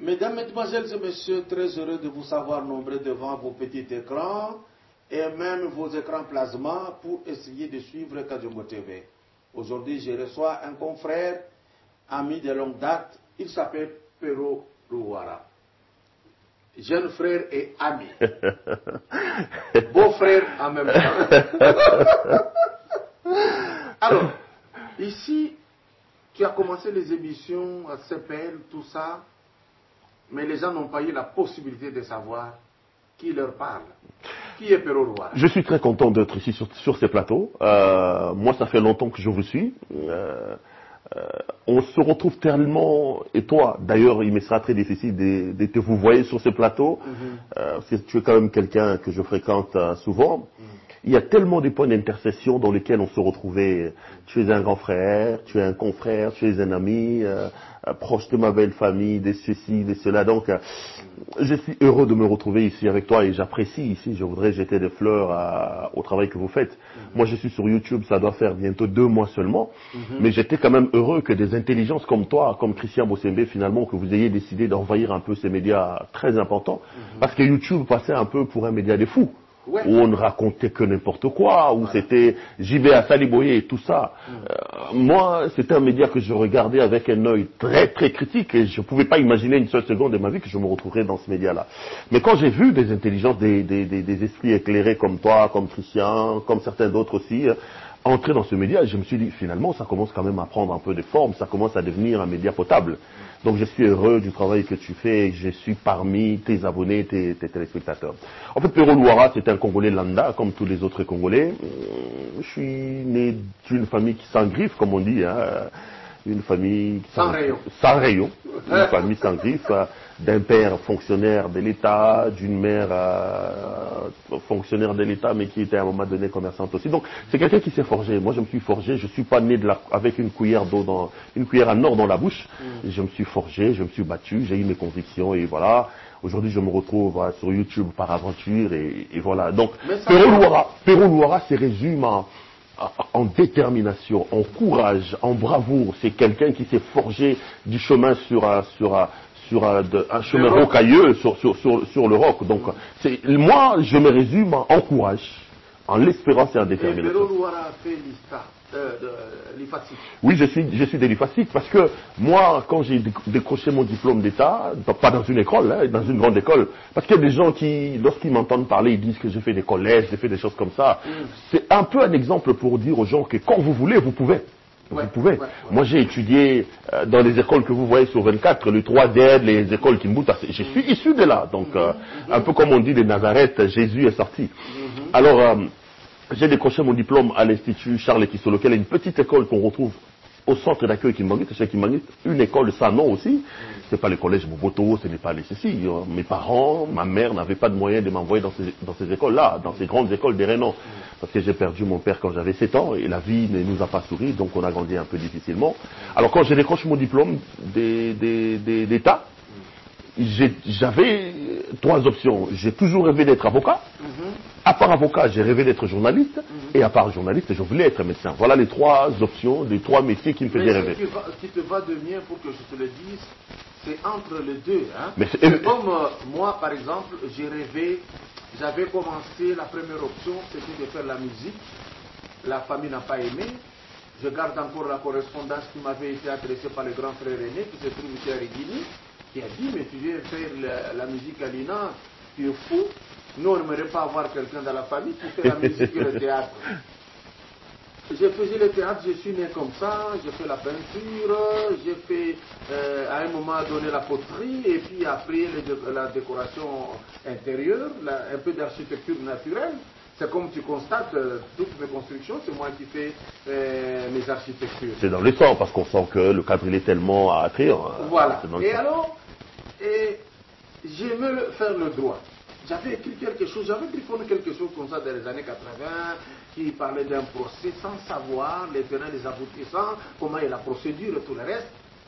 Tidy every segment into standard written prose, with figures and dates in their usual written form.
Mesdames, Mesdemoiselles et Messieurs, très heureux de vous savoir nombreux devant vos petits écrans et même vos écrans plasma pour essayer de suivre Kadjumbo TV. Aujourd'hui, je reçois un confrère, ami de longue date, il s'appelle Pero Louara. Jeune frère et ami. Beau-frère en même temps. Alors, ici, tu as commencé les émissions à CPL, tout ça, mais les gens n'ont pas eu la possibilité de savoir qui leur parle. Qui est Pero Louara? Je suis très content d'être ici sur ces plateaux. Moi, ça fait longtemps que je vous suis. On se retrouve tellement, et toi, d'ailleurs, il me sera très difficile de te vous voir sur ces plateaux, parce que tu es quand même quelqu'un que je fréquente souvent. Il y a tellement de points d'intercession dans lesquels on se retrouvait. Tu es un grand frère, tu es un confrère, tu es un ami, proche de ma belle famille, de ceci, de cela. Donc, je suis heureux de me retrouver ici avec toi et j'apprécie ici. Je voudrais jeter des fleurs au travail que vous faites. Moi, je suis sur YouTube, ça doit faire bientôt 2 mois seulement. Mais j'étais quand même heureux que des intelligences comme toi, comme Christian Bossembe, finalement, que vous ayez décidé d'envahir un peu ces médias très importants. Parce que YouTube passait un peu pour un média de fous. Ouais. Où on ne racontait que n'importe quoi, où c'était j'y vais à Saliboye et tout ça. Moi, c'était un média que je regardais avec un œil très très critique et je ne pouvais pas imaginer une seule seconde de ma vie que je me retrouverais dans ce média-là. Mais quand j'ai vu des intelligences, des esprits éclairés comme toi, comme Christian, comme certains d'autres aussi, entrer dans ce média, je me suis dit finalement ça commence quand même à prendre un peu de forme, ça commence à devenir un média potable. Donc je suis heureux du travail que tu fais, je suis parmi tes abonnés, tes téléspectateurs. En fait, Pero Louara, c'est un Congolais lambda, comme tous les autres Congolais. Je suis né d'une famille qui s'engriffe, comme on dit, hein. Une famille sans rayon. Sans rayon. Une famille sans griffe, d'un père fonctionnaire de l'État, d'une mère fonctionnaire de l'État, mais qui était à un moment donné commerçante aussi. Donc c'est quelqu'un qui s'est forgé. Moi je me suis forgé, je suis pas né avec une cuillère d'eau une cuillère à nord dans la bouche. Je me suis forgé, je me suis battu, j'ai eu mes convictions et voilà. Aujourd'hui je me retrouve sur YouTube par aventure et voilà. Donc Pero Louara se résume en détermination, en courage, en bravoure. C'est quelqu'un qui s'est forgé du chemin sur un chemin rocailleux sur le roc. Donc, moi, je me résume en courage, en l'espérance et en détermination. Pero Louara a fait l'IFACIC. Oui, je suis de l'IFACIC parce que moi, quand j'ai décroché mon diplôme d'État, pas dans une école, hein, dans une grande école, parce qu'il y a des gens qui, lorsqu'ils m'entendent parler, ils disent que j'ai fait des collèges, j'ai fait des choses comme ça. C'est un peu un exemple pour dire aux gens que quand vous voulez, vous pouvez. Vous pouvez. Moi, j'ai étudié dans les écoles que vous voyez sur 24, le 3D, les écoles Kimbuta. Je suis issu de là. Donc, un peu comme on dit de Nazareth, Jésus est sorti. Alors, j'ai décroché mon diplôme à l'Institut Charles Ekisolo, qui est une petite école qu'on retrouve au centre d'accueil Kimangit, chez Kimangit, une école sans nom aussi. C'est pas le collège Moboto, ce n'est pas les ceci. Mes parents, ma mère n'avaient pas de moyens de m'envoyer dans ces écoles-là, dans ces grandes écoles des Renan. Parce que j'ai perdu mon père quand j'avais 7 ans et la vie ne nous a pas souri, donc on a grandi un peu difficilement. Alors quand je décroche mon diplôme d'État, j'avais 3 options. J'ai toujours rêvé d'être avocat. À part avocat, j'ai rêvé d'être journaliste. Et à part journaliste, je voulais être médecin. Voilà les 3 options, les 3 métiers qui me faisaient rêver. Qui te va de mieux pour que je te le dise, c'est entre les deux. Hein. C'est comme moi, par exemple, j'avais commencé, la première option, c'était de faire la musique. La famille n'a pas aimé. Je garde encore la correspondance qui m'avait été adressée par le grand frère aîné, qui se trouve ici à Rigini, qui a dit, mais tu viens faire la musique à l'INA, tu es fou. Nous, on n'aimerait pas avoir quelqu'un dans la famille qui fait la musique et le théâtre. J'ai fait le théâtre, je suis né comme ça, j'ai fait la peinture, j'ai fait à un moment donné la poterie, et puis après la décoration intérieure, un peu d'architecture naturelle. C'est comme tu constates, toutes mes constructions, c'est moi qui fais mes architectures. C'est dans le sang, parce qu'on sent que le cadre il est tellement attrayant. Voilà. Et alors, j'aimais faire le droit. J'avais écrit quelque chose, j'avais griffonné quelque chose comme ça dans les années 80, qui parlait d'un procès sans savoir les tenants, les aboutissants, comment est la procédure et tout le reste.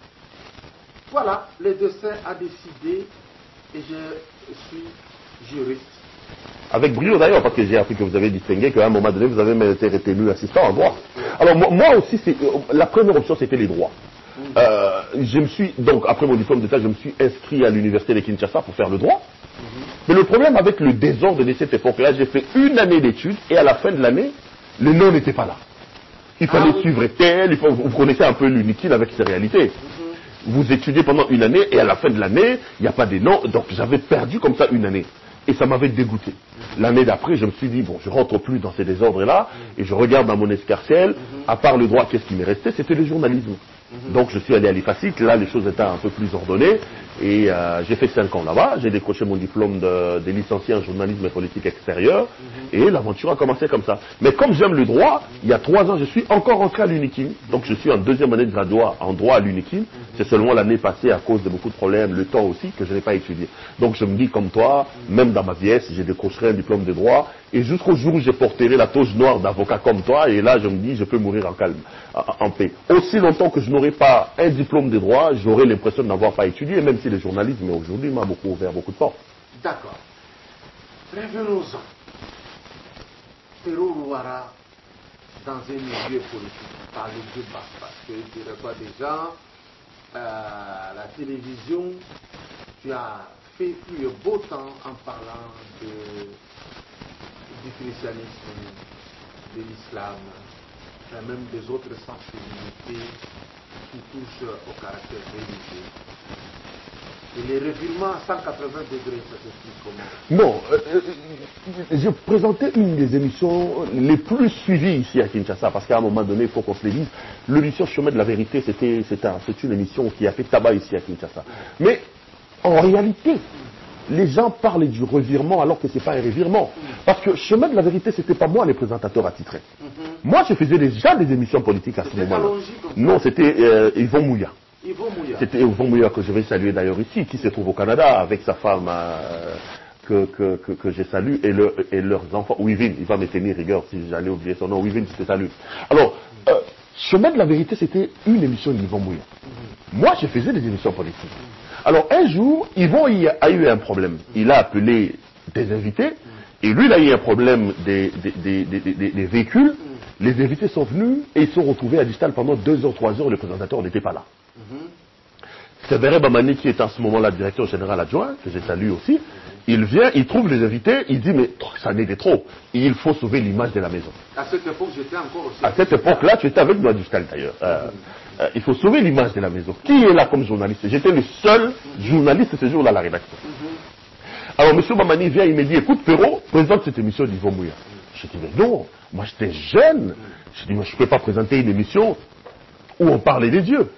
Voilà, le destin a décidé et je suis juriste. Avec brio d'ailleurs, parce que j'ai appris que vous avez distingué qu'à un moment donné, vous avez même été retenu assistant en droit. Alors moi aussi, la première option, c'était les droits. donc après mon diplôme d'État, je me suis inscrit à l'université de Kinshasa pour faire le droit. Mais le problème avec le désordre de cette époque-là, j'ai fait une année d'études et à la fin de l'année, le nom n'était pas là. Il fallait suivre tel, vous connaissez un peu l'UNIKIL avec ses réalités. Vous étudiez pendant une année et à la fin de l'année, il n'y a pas des noms, donc j'avais perdu comme ça une année. Et ça m'avait dégoûté. L'année d'après, je me suis dit, bon, je rentre plus dans ces désordres-là, et je regarde dans mon escarcelle, à part le droit, qu'est-ce qui m'est resté? C'était le journalisme. Donc je suis allé à l'IFACIC, là les choses étaient un peu plus ordonnées, et j'ai fait 5 ans là-bas, j'ai décroché mon diplôme de licencié en journalisme et politique extérieure, et l'aventure a commencé comme ça. Mais comme j'aime le droit, il y a 3 ans, je suis encore rentré à l'UNIKIL, donc je suis en 2e année de graduat en droit à l'UNIKIL, c'est seulement l'année passée à cause de beaucoup de problèmes, le temps aussi, que je n'ai pas étudié. Donc je me dis comme toi, même dans ma vieillesse, j'ai décroché un diplôme de droit, et jusqu'au jour où j'ai porté la toge noire d'avocat comme toi, et là je me dis, je peux mourir en calme, en paix. Aussi longtemps que je n'aurai pas un diplôme de droit, j'aurai l'impression de n'avoir pas étudié, même si le journalisme aujourd'hui m'a beaucoup ouvert beaucoup de portes. D'accord. Revenons-en. Pero Louara, dans un milieu politique, par le débat, parce que je reçois déjà la télévision, tu as fait plus beau temps en parlant du christianisme, de l'islam, même des autres sensibilités qui touchent au caractère religieux. Et les revirements à 180 degrés, ça s'explique comment? Non, je présentais une des émissions les plus suivies ici à Kinshasa, parce qu'à un moment donné, il faut qu'on se le dise, l'émission Chemin de la Vérité, c'est une émission qui a fait tabac ici à Kinshasa. Mais en réalité, les gens parlent du revirement alors que ce n'est pas un revirement. Parce que Chemin de la Vérité, ce n'était pas moi les présentateurs attitrés. Moi, je faisais déjà des émissions politiques à ce moment-là. Non, c'était Yvon Mouya. C'était Yvon Mouya que je vais saluer d'ailleurs ici, qui se trouve au Canada avec sa femme que je salue et leurs enfants. Wivin, il va me tenir rigueur si j'allais oublier son nom. Wivin, je te salue. Alors, Chemin de la Vérité, c'était une émission d'Yvon Mouya. Moi, je faisais des émissions politiques. Alors, un jour, Yvon a eu un problème. Il a appelé des invités, et lui, il a eu un problème des véhicules. Les invités sont venus et ils sont retrouvés à Distal pendant 2 heures, 3 heures, le présentateur n'était pas là. C'est Béré Bamani qui est en ce moment-là directeur général adjoint, que je salue aussi. Il vient, il trouve les invités, il dit mais ça n'est des trop. Il faut sauver l'image de la maison. À cette époque, j'étais encore aussi. À cette époque-là, tu étais avec moi à Distal d'ailleurs. Il faut sauver l'image de la maison. Qui est là comme journaliste? J'étais le seul journaliste ce jour-là à la rédaction. Alors M. Bamani vient, il me dit écoute Perrault, présente cette émission d'Yvon Mouya. Je dis mais non, moi j'étais jeune. Je dis moi je ne peux pas présenter une émission où on parlait des dieux.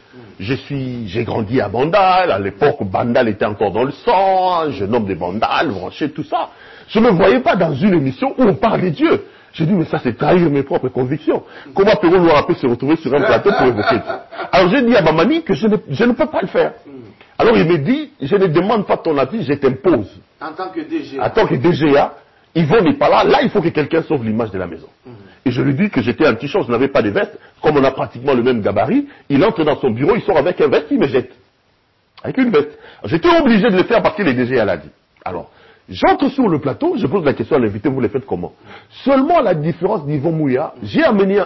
J'ai grandi à Bandal, à l'époque Bandal était encore dans le sang, je nomme des Bandal, branché, tout ça. Je ne me voyais pas dans une émission où on parle des dieux. J'ai dit, mais ça c'est trahir mes propres convictions. Comment Perrault Louara peut se retrouver sur un plateau pour évoquer ça? Alors j'ai dit à Bamani que je ne peux pas le faire. Alors il me dit, je ne demande pas ton avis, je t'impose. En tant que DGA. En tant que DGA, Yvon n'est pas là, là il faut que quelqu'un sauve l'image de la maison. Et je lui dis que j'étais un petit chose, je n'avais pas de veste, comme on a pratiquement le même gabarit, il entre dans son bureau, il sort avec un veste, il me jette. Avec une veste. J'étais obligé de le faire parce que le DGA l'a dit. Alors, j'entre sur le plateau, je pose la question à l'invité, vous le faites comment? Seulement la différence d'Yvon Mouya, j'ai amené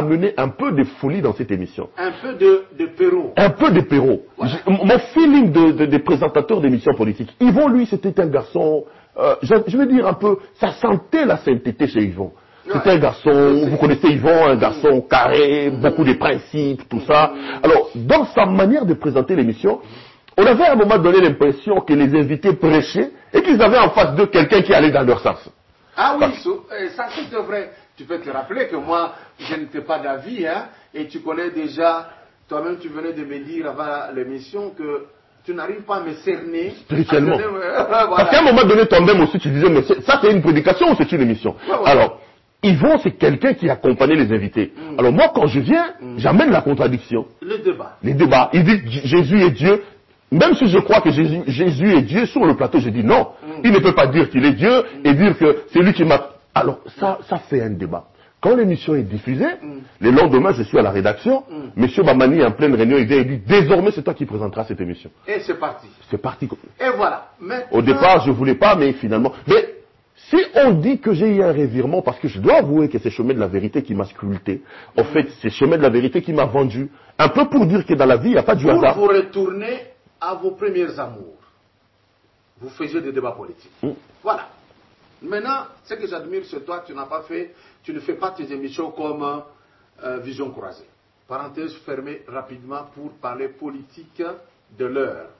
un peu de folie dans cette émission. Un peu de Perrault. Un peu de Perrault. Voilà. Mon feeling de présentateur d'émissions politiques. Yvon, lui, c'était un garçon, je veux dire un peu, ça sentait la sainteté chez Yvon. C'était un garçon, vous connaissez Yvon, un garçon carré, beaucoup de principes, tout ça. Alors, dans sa manière de présenter l'émission, on avait à un moment donné l'impression que les invités prêchaient et qu'ils avaient en face d'eux quelqu'un qui allait dans leur sens. Ah oui, ça c'est vrai. Tu peux te rappeler que moi, je n'étais pas d'avis, hein, et tu connais déjà, toi-même tu venais de me dire avant l'émission que tu n'arrives pas à me cerner. Spirituellement. Voilà. Parce qu'à un moment donné, toi-même aussi, tu disais, mais ça c'est une prédication ou c'est une émission? Alors, Yvon, c'est quelqu'un qui accompagnait les invités. Alors moi, quand je viens, j'amène la contradiction. Le débat. Les débats. Il dit Jésus est Dieu. Même si je crois que Jésus est Dieu, sur le plateau, je dis non. Il ne peut pas dire qu'il est Dieu et dire que c'est lui qui m'a... Alors, ça fait un débat. Quand l'émission est diffusée, le lendemain, je suis à la rédaction, Monsieur Bamani, en pleine réunion, il vient et dit, désormais, c'est toi qui présenteras cette émission. Et c'est parti. C'est parti. Et voilà. Maintenant... Au départ, je ne voulais pas, mais finalement... Mais Si on dit que j'ai eu un revirement, parce que je dois avouer que c'est chemin de la vérité qui m'a sculpté, en fait, c'est chemin de la vérité qui m'a vendu, un peu pour dire que dans la vie, il n'y a pas du hasard. Pour vous retourner à vos premiers amours, vous faisiez des débats politiques. Voilà. Maintenant, ce que j'admire chez toi, tu ne fais pas tes émissions comme Vision Croisée. Parenthèse fermée rapidement pour parler politique de l'heure.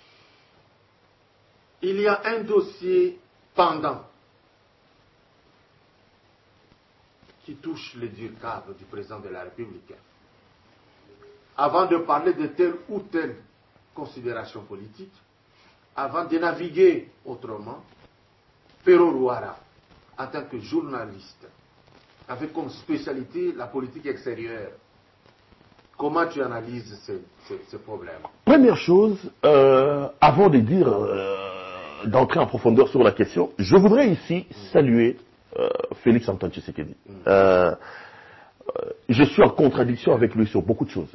Il y a un dossier pendant qui touche les durs cadres du président de la République. Avant de parler de telle ou telle considération politique, avant de naviguer autrement, Pero Rouara, en tant que journaliste, avec comme spécialité la politique extérieure, comment tu analyses ces problèmes? Première chose, avant de dire, d'entrer en profondeur sur la question, je voudrais ici saluer Félix Antoine Tshisekedi. Je suis en contradiction avec lui sur beaucoup de choses.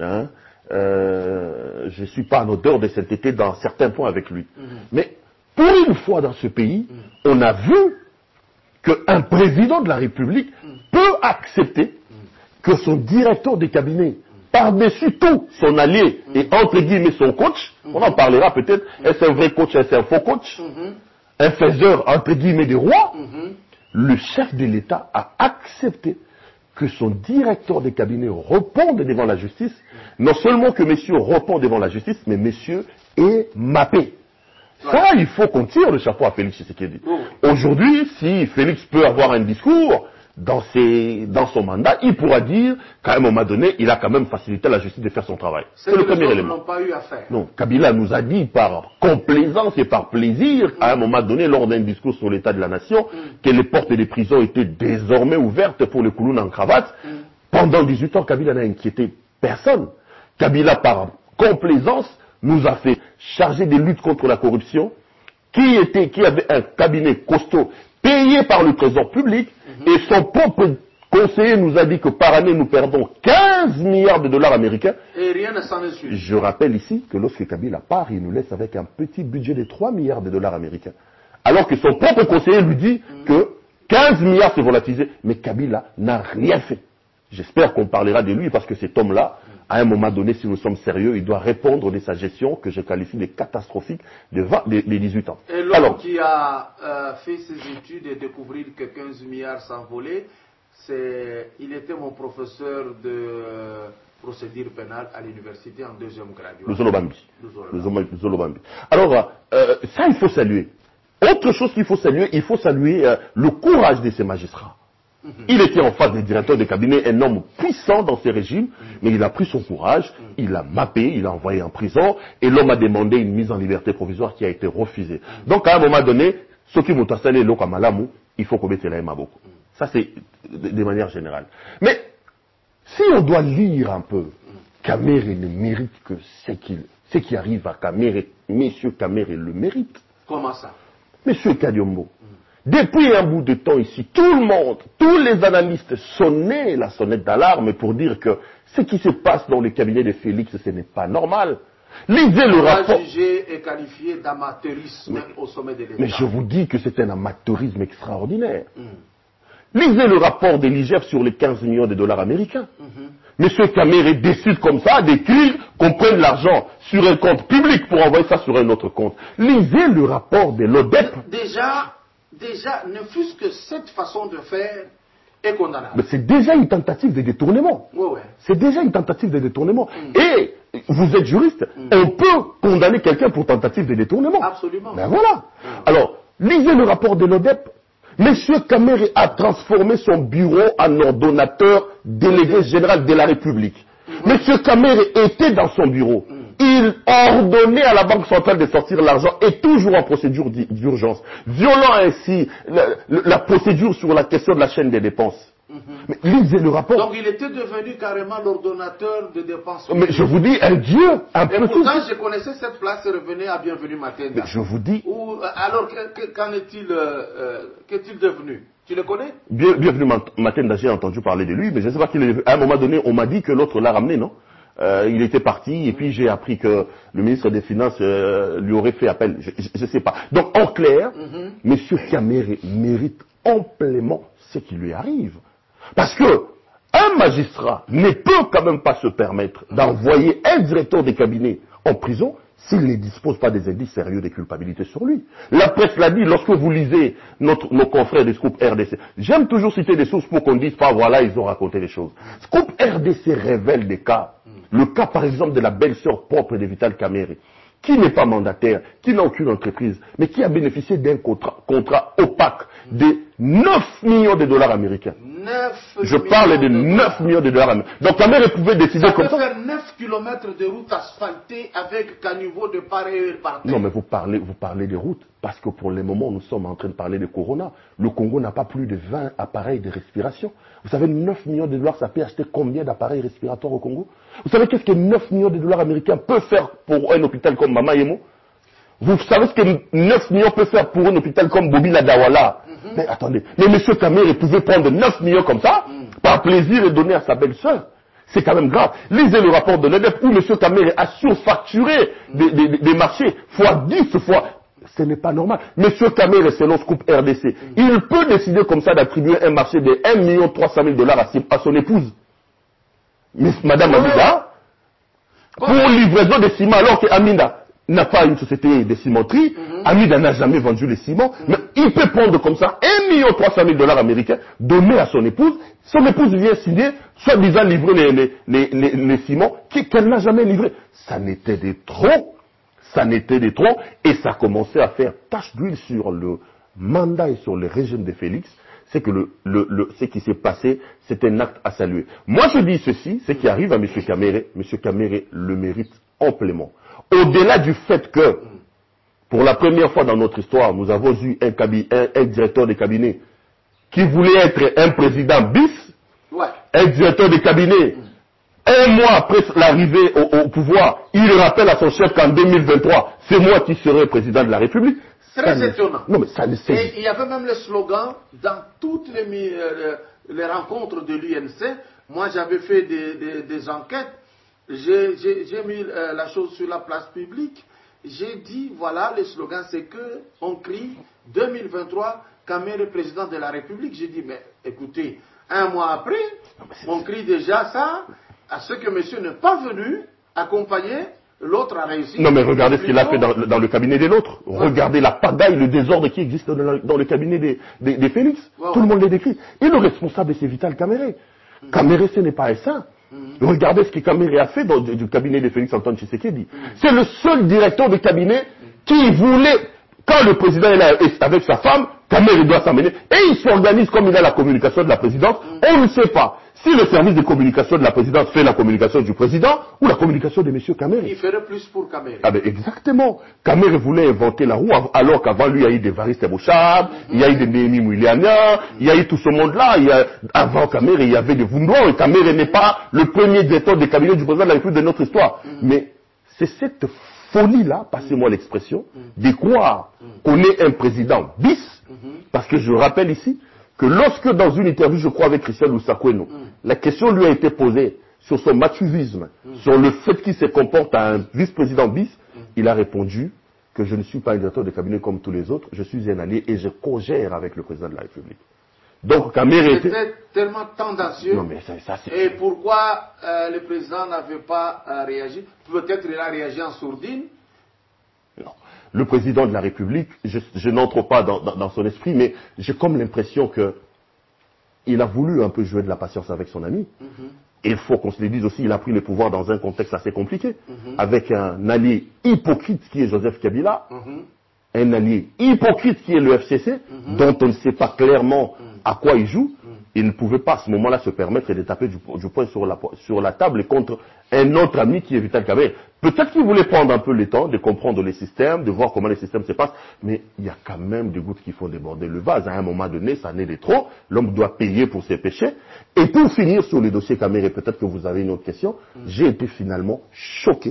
Je ne suis pas en odeur de sainteté dans certains points avec lui. Mais pour une fois dans ce pays, on a vu qu'un président de la République peut accepter que son directeur de cabinet, par-dessus tout son allié et entre guillemets son coach, on en parlera peut-être, est-ce un vrai coach, est-ce un faux coach, un faiseur entre guillemets des rois, le chef de l'État a accepté que son directeur de cabinet réponde devant la justice, non seulement que monsieur répond devant la justice, mais monsieur est mappé. Ça, il faut qu'on tire le chapeau à Félix Tshisekedi. Aujourd'hui, si Félix peut avoir un discours dans son mandat, il pourra dire qu'à un moment donné, il a quand même facilité la justice de faire son travail. C'est le premier élément. Pas eu à faire. Non, Kabila nous a dit par complaisance et par plaisir, à un moment donné, lors d'un discours sur l'état de la nation, que les portes des prisons étaient désormais ouvertes pour les Kouloun en cravate. Pendant 18 ans, Kabila n'a inquiété personne. Kabila, par complaisance, nous a fait charger des luttes contre la corruption, qui avait un cabinet costaud payé par le trésor public, et son propre conseiller nous a dit que par année nous perdons 15 milliards de dollars américains. Et rien ne s'en est suivi. Je rappelle ici que lorsque Kabila part, il nous laisse avec un petit budget de 3 milliards de dollars américains. Alors que son propre conseiller lui dit que 15 milliards c'est volatilisé, mais Kabila n'a rien fait. J'espère qu'on parlera de lui parce que cet homme-là, à un moment donné, si nous sommes sérieux, il doit répondre de sa gestion que je qualifie de catastrophique de 18 ans. Et l'homme qui a fait ses études et découvrir que 15 milliards s'envolaient, il était mon professeur de procédure pénale à l'université en deuxième graduat. Le Zolobambi. Alors, ça il faut saluer. Autre chose qu'il faut saluer, le courage de ces magistrats. Il était en face des directeurs de cabinet, un homme puissant dans ces régimes, mais il a pris son courage, il a mappé, il a envoyé en prison, et l'homme a demandé une mise en liberté provisoire qui a été refusée. Donc à un moment donné, ceux qui vont installer l'eau comme Malamu, il faut qu'on mette la main beaucoup. Ça c'est de manière générale. Mais si on doit lire un peu, Kamere ne mérite que ce qui arrive à Kamere, Monsieur Kamere le mérite. Comment ça? Monsieur Kadiombo. Depuis un bout de temps ici, tout le monde, tous les analystes sonnaient la sonnette d'alarme pour dire que ce qui se passe dans le cabinet de Félix, ce n'est pas normal. Lisez le rapport. Jugé est qualifié d'amateurisme au sommet de l'État. Mais je vous dis que c'est un amateurisme extraordinaire. Lisez le rapport de l'IGF sur les 15 millions de dollars américains. Monsieur Kamere décide comme ça d'écrire qu'on prenne l'argent sur un compte public pour envoyer ça sur un autre compte. Lisez le rapport de l'ODEP. Déjà, ne fût-ce que cette façon de faire est condamnable. Mais c'est déjà une tentative de détournement. Oui. C'est déjà une tentative de détournement. Et vous êtes juriste, on peut condamner quelqu'un pour tentative de détournement. Absolument. Ben voilà. Alors, lisez le rapport de l'ODEP. Monsieur Kamere a transformé son bureau en ordonnateur délégué général de la République. Monsieur Kamere était dans son bureau. Il ordonnait à la Banque centrale de sortir l'argent et toujours en procédure d'urgence, violant ainsi la procédure sur la question de la chaîne des dépenses. Mais lisez le rapport. Donc il était devenu carrément l'ordonnateur de dépenses. Mais je vous dis, un dieu, un peu. Et pourtant, je connaissais cette place et revenait à Bienvenue Matenda. Mais je vous dis. Alors, qu'en est-il, qu'est-il devenu? Tu le connais? Bienvenue Matenda, j'ai entendu parler de lui, mais je ne sais pas qu'il est. À un moment donné, on m'a dit que l'autre l'a ramené, non? il était parti et puis j'ai appris que le ministre des Finances lui aurait fait appel. Je ne sais pas. Donc en clair, M. Kamere mérite amplement ce qui lui arrive. Parce que un magistrat ne peut quand même pas se permettre d'envoyer un directeur de cabinet en prison s'il ne dispose pas des indices sérieux de culpabilité sur lui. La presse l'a dit, lorsque vous lisez nos confrères des Scoop RDC, j'aime toujours citer des sources pour qu'on ne dise pas, voilà, ils ont raconté les choses. Scoop RDC révèle des cas. Le cas, par exemple, de la belle-sœur propre de Vital Kamere, qui n'est pas mandataire, qui n'a aucune entreprise, mais qui a bénéficié d'un contrat opaque de 9 millions de dollars américains. Je parle de 9 millions de dollars américains. Donc Kamere pouvait décider comme ça. Ça peut faire 9 km de route asphaltée avec caniveau de part et part. Non, mais vous parlez de routes, parce que pour le moment, nous sommes en train de parler de Corona. Le Congo n'a pas plus de 20 appareils de respiration. Vous savez, 9 millions de dollars, ça peut acheter combien d'appareils respiratoires au Congo? Vous savez qu'est-ce que 9 millions de dollars américains peuvent faire pour un hôpital comme Mama Yemo? Vous savez ce que 9 millions peut faire pour un hôpital comme Bobila Dawala? Mais attendez, mais M. Kamere pouvait prendre 9 millions comme ça, par plaisir, et donner à sa belle-sœur. C'est quand même grave. Lisez le rapport de l'EDF où M. Kamere a surfacturé des marchés fois 10 fois. Ce n'est pas normal. M. Kamere, selon Scoop RDC, il peut décider comme ça d'attribuer un marché de 1 300 000 $ à son épouse. Mais Madame Amida, pour livraison de ciment, alors que Amida n'a pas une société de cimenterie, Amida n'a jamais vendu les ciments, mais il peut prendre comme ça 1 300 000 $ américains, donner à son épouse vient signer, soi-disant livrer les ciments qu'elle n'a jamais livrés. Ça n'était de trop, et ça commençait à faire tache d'huile sur le mandat et sur le régime de Félix. C'est que ce qui s'est passé, c'est un acte à saluer. Moi je dis ceci, ce qui arrive à M. Kamere le mérite amplement. Au-delà du fait que, pour la première fois dans notre histoire, nous avons eu un directeur de cabinet qui voulait être un président bis, un directeur de cabinet, un mois après l'arrivée au pouvoir, il rappelle à son chef qu'en 2023, c'est moi qui serai président de la République. Très étonnant. Non, mais ça et il y avait même le slogan dans toutes les rencontres de l'UNC. Moi, j'avais fait des enquêtes. J'ai mis la chose sur la place publique. J'ai dit, voilà, le slogan, c'est que on crie 2023, Kamere président de la République. J'ai dit, mais écoutez, un mois après, on crie déjà ça à ce que monsieur n'est pas venu accompagner. L'autre a réussi. Non mais regardez ce qu'il a fait dans le cabinet de l'autre. Regardez la pagaille, le désordre qui existe dans le cabinet des Félix. Tout le monde les décrit. Et le responsable, c'est Vital Kamere. Kamere, ce n'est pas un saint. Regardez ce que Kamere a fait du cabinet de Félix Antoine Tshisekedi. C'est le seul directeur de cabinet qui voulait, quand le président est là avec sa femme, Kamere doit s'amener. Et il s'organise comme il a la communication de la présidence. On ne sait pas si le service de communication de la présidence fait la communication du président ou la communication de M. Kamere. Il ferait plus pour Kamere. Ah ben exactement. Kamere voulait inventer la roue alors qu'avant lui il y a eu des Variste Bochab, il y a eu des Némi Mouiliana, il y a eu tout ce monde-là. Avant Kamere, il y avait des Vundouan et Kamere n'est pas le premier directeur de cabinet du président de la République de notre histoire. Mais c'est cette folie-là, passez-moi l'expression, de croire qu'on est un président bis, parce que je rappelle ici que lorsque dans une interview, je crois avec Christian Loussakweno, la question lui a été posée sur son machivisme, sur le fait qu'il se comporte à un vice-président bis, il a répondu que je ne suis pas un directeur de cabinet comme tous les autres, je suis un allié et je cogère avec le président de la République. Donc Kamere était tellement tendancieux. Non, mais ça, et pourquoi le président n'avait pas réagi? Peut-être il a réagi en sourdine. Non. Le président de la République, je n'entre pas dans son esprit, mais j'ai comme l'impression qu'il a voulu un peu jouer de la patience avec son ami. Et il faut qu'on se le dise aussi, il a pris le pouvoir dans un contexte assez compliqué, avec un allié hypocrite qui est Joseph Kabila, un allié hypocrite qui est le FCC, dont on ne sait pas clairement à quoi il joue. Il ne pouvait pas à ce moment-là se permettre de taper du poing sur la table contre un autre ami qui est Vital Kamere. Peut-être qu'il voulait prendre un peu le temps de comprendre les systèmes, de voir comment les systèmes se passent, mais il y a quand même des gouttes qui font déborder le vase. À un moment donné, ça n'est de trop. L'homme doit payer pour ses péchés. Et pour finir sur le dossier Kamere, peut-être que vous avez une autre question, j'ai été finalement choqué,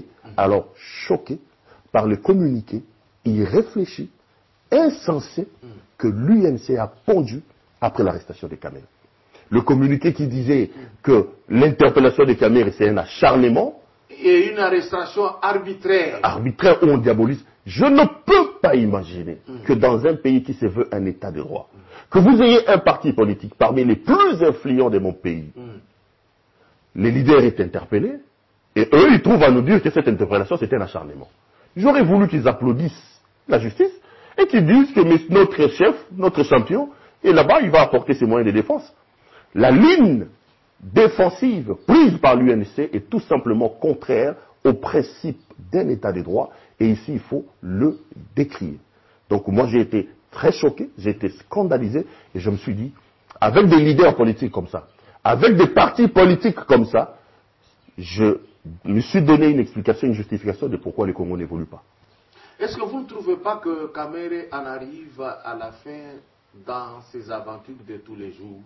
par le communiqué irréfléchi, insensé que l'UNC a pondu après l'arrestation de Kamere. Le communiqué qui disait que l'interpellation de Kamere c'est un acharnement, Et une arrestation arbitraire. Arbitraire où on diabolise. Je ne peux pas imaginer que dans un pays qui se veut un état de droit, que vous ayez un parti politique parmi les plus influents de mon pays, les leaders est interpellés, et eux, ils trouvent à nous dire que cette interpellation, c'est un acharnement. J'aurais voulu qu'ils applaudissent la justice et qu'ils disent que notre chef, notre champion, est là-bas, il va apporter ses moyens de défense. La ligne défensive prise par l'UNC est tout simplement contraire au principe d'un état de droit, et ici, il faut le décrire. Donc moi, j'ai été très choqué, j'ai été scandalisé, et je me suis dit, avec des leaders politiques comme ça, avec des partis politiques comme ça, je me suis donné une explication, une justification de pourquoi le Congo n'évolue pas. Est-ce que vous ne trouvez pas que Kamere en arrive à la fin dans ses aventures de tous les jours?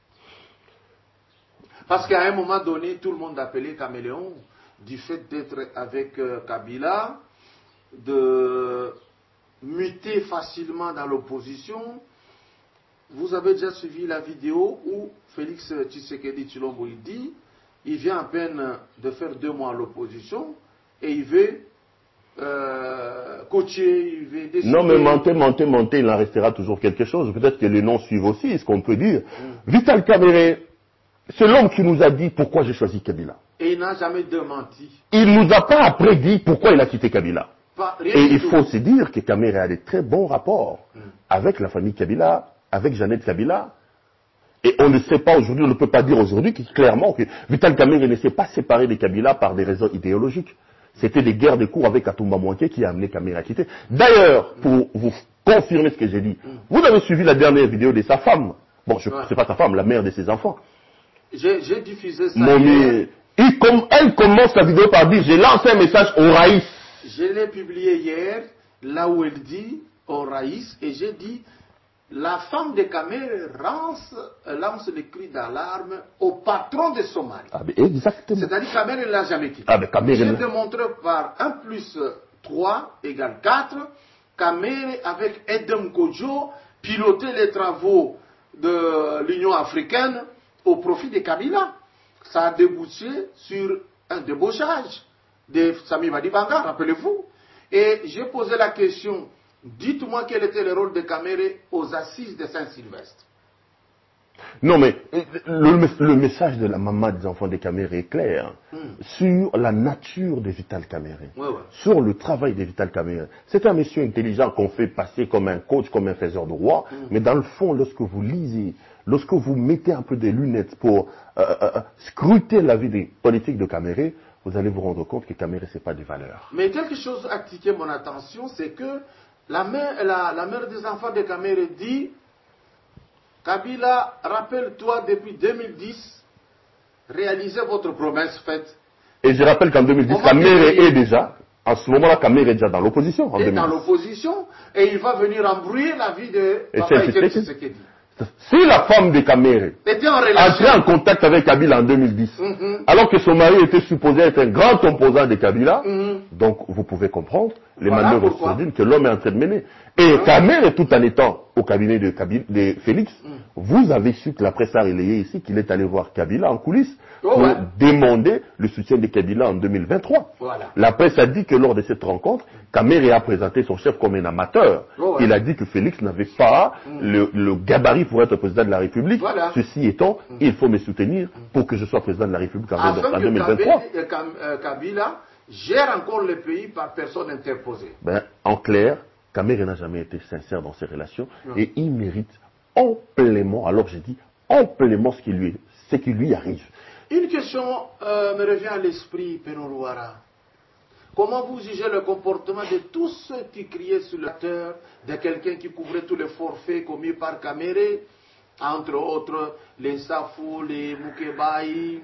Parce qu'à un moment donné, tout le monde appelait Caméléon, du fait d'être avec Kabila, de muter facilement dans l'opposition. Vous avez déjà suivi la vidéo où Félix Tshisekedi Tshilombo il dit, il vient à peine de faire 2 mois à l'opposition et il veut coacher, il veut décider. Non mais monter, il en restera toujours quelque chose. Peut-être que les noms suivent aussi, ce qu'on peut dire. Vital Kamerhe, c'est l'homme qui nous a dit pourquoi j'ai choisi Kabila. Et il n'a jamais démenti. Il ne nous a pas après dit pourquoi il a quitté Kabila. Et il faut se dire que Kamerhe a des très bons rapports avec la famille Kabila, avec Jeannette Kabila. Et on ne sait pas aujourd'hui, on ne peut pas dire aujourd'hui clairement que Vital Kamerhe ne s'est pas séparé de Kabila par des raisons idéologiques. C'était des guerres de cour avec Katumba Mwanke qui a amené Kamerhe à quitter. D'ailleurs, pour vous confirmer ce que j'ai dit, vous avez suivi la dernière vidéo de sa femme. Bon, c'est pas sa femme, la mère de ses enfants. J'ai diffusé ça. Elle commence la vidéo par dire, j'ai lancé un message au Raïs. Je l'ai publié hier, là où elle dit au Raïs, et j'ai dit, la femme de Kamerhe lance le cri d'alarme au patron de Somalie. Ah, exactement. C'est-à-dire que Kamerhe ne l'a jamais quitté. J'ai démontré par 1 plus 3 égale 4, Kamerhe avec Edem Kodjo pilotait les travaux de l'Union africaine au profit de Kabila. Ça a débouché sur un débauchage de Sami Badibanga, rappelez-vous. Et j'ai posé la question, dites-moi quel était le rôle de Kamerhe aux assises de Saint-Sylvestre. Non mais, le message de la maman des enfants de Kamerhe est clair sur la nature de Vital Kamerhe, sur le travail de Vital Kamerhe. C'est un monsieur intelligent qu'on fait passer comme un coach, comme un faiseur de roi, mais dans le fond, lorsque vous lisez, lorsque vous mettez un peu des lunettes pour scruter la vie des politiques de Kamerhe, vous allez vous rendre compte que Kamerhe, ce n'est pas des valeurs. Mais quelque chose a attiré mon attention, c'est que la mère des enfants de Kamerhe dit, Kabila, rappelle-toi, depuis 2010, réalisez votre promesse faite. Et je rappelle qu'en 2010, Kamerhe est déjà, en ce moment-là, Kamerhe est déjà dans l'opposition. Il est dans l'opposition, et il va venir embrouiller la vie de Papa Tshisekedi. Si la femme de Kamerhe entrait en contact avec Kabila en 2010, alors que son mari était supposé être un grand opposant de Kabila, donc vous pouvez comprendre les manœuvres sourdines que l'homme est en train de mener. Et Kamerhe, tout en étant au cabinet de Félix, vous avez su que la presse a relayé ici qu'il est allé voir Kabila en coulisses pour demander le soutien de Kabila en 2023. La presse a dit que lors de cette rencontre, Kamerhe a présenté son chef comme un amateur. Il a dit que Félix n'avait pas le gabarit pour être président de la République. Ceci étant, il faut me soutenir pour que je sois président de la République en 2023. Kabila gère encore le pays par personne interposée. En clair, Kamerhe n'a jamais été sincère dans ses relations et il mérite amplement, alors j'ai dit amplement ce qui lui arrive. Une question me revient à l'esprit, Pénolouara. Comment vous jugez le comportement de tous ceux qui criaient sur la terre, de quelqu'un qui couvrait tous les forfaits commis par Kamerhe, entre autres les Safou, les Moukebaï,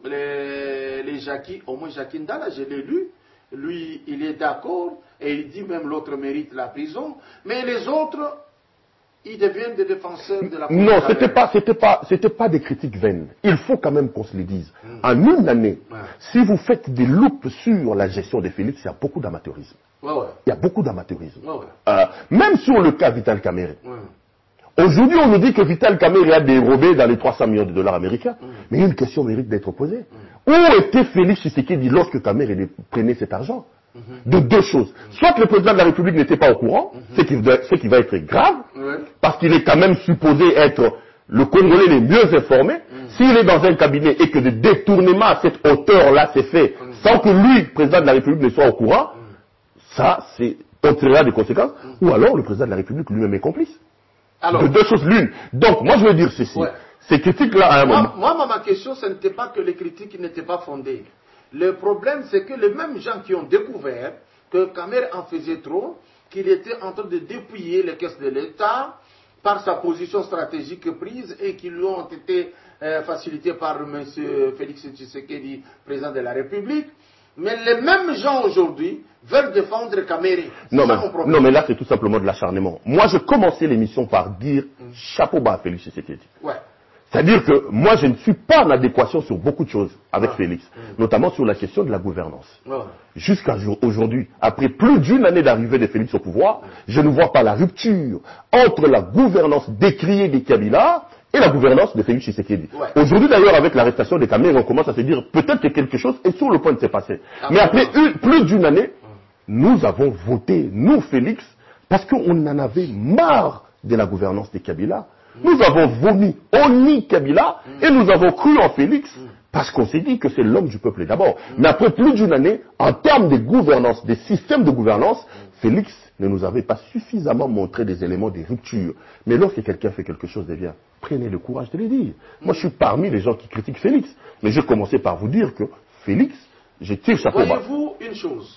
les Jackie, au moins Jackie Ndala, je l'ai lu, lui il est d'accord, et il dit même l'autre mérite la prison, mais les autres, ils deviennent des défenseurs de la politique. Non, c'était pas des critiques vaines. Il faut quand même qu'on se le dise. En une année, si vous faites des loupes sur la gestion de Félix, il y a beaucoup d'amateurisme. Il y a beaucoup d'amateurisme. Même sur le cas Vital Kamerhe. Aujourd'hui, on nous dit que Vital Kamerhe a dérobé dans les 300 millions de dollars américains, mais une question mérite d'être posée. Où était Félix Tshisekedi lorsque Kamerhe prenait cet argent? De deux choses. Soit le président de la République n'était pas au courant, ce qui va être grave, parce qu'il est quand même supposé être le Congolais le mieux informé. S'il est dans un cabinet et que des détournements à cette hauteur-là s'est fait, sans que lui, président de la République, ne soit au courant, ça, on tirera des conséquences. Ou alors le président de la République lui-même est complice. Alors, de deux choses l'une. Donc, moi je veux dire ceci. Ces critiques-là, à un moment... Moi, ma question, ce n'était pas que les critiques n'étaient pas fondées. Le problème, c'est que les mêmes gens qui ont découvert que Kamerhe en faisait trop, qu'il était en train de dépouiller les caisses de l'État par sa position stratégique prise et qui lui ont été facilitées par M. Félix Tshisekedi, président de la République. Mais les mêmes gens aujourd'hui veulent défendre Kamerhe. Non, mais là, c'est tout simplement de l'acharnement. Moi, je commençais l'émission par dire chapeau bas à Félix Tshisekedi. C'est-à-dire que moi, je ne suis pas en adéquation sur beaucoup de choses avec Félix, notamment sur la question de la gouvernance. Jusqu'à aujourd'hui, après plus d'une année d'arrivée de Félix au pouvoir, je ne vois pas la rupture entre la gouvernance décriée de Kabila et la gouvernance de Félix Tshisekedi. Aujourd'hui, d'ailleurs, avec l'arrestation de Kamerhe, on commence à se dire peut-être que quelque chose est sur le point de se passer. Mais après plus d'une année, nous avons voté, nous, Félix, parce qu'on en avait marre de la gouvernance de Kabila. Nous avons vomi, on nie Kabila et nous avons cru en Félix parce qu'on s'est dit que c'est l'homme du peuple d'abord. Mais après plus d'une année, en termes de gouvernance, des systèmes de gouvernance, Félix ne nous avait pas suffisamment montré des éléments de rupture. Mais lorsque quelqu'un fait quelque chose de bien, prenez le courage de le dire. Moi, je suis parmi les gens qui critiquent Félix. Mais je commençais par vous dire que Félix, je tire chapeau bas. Voyez-vous une chose?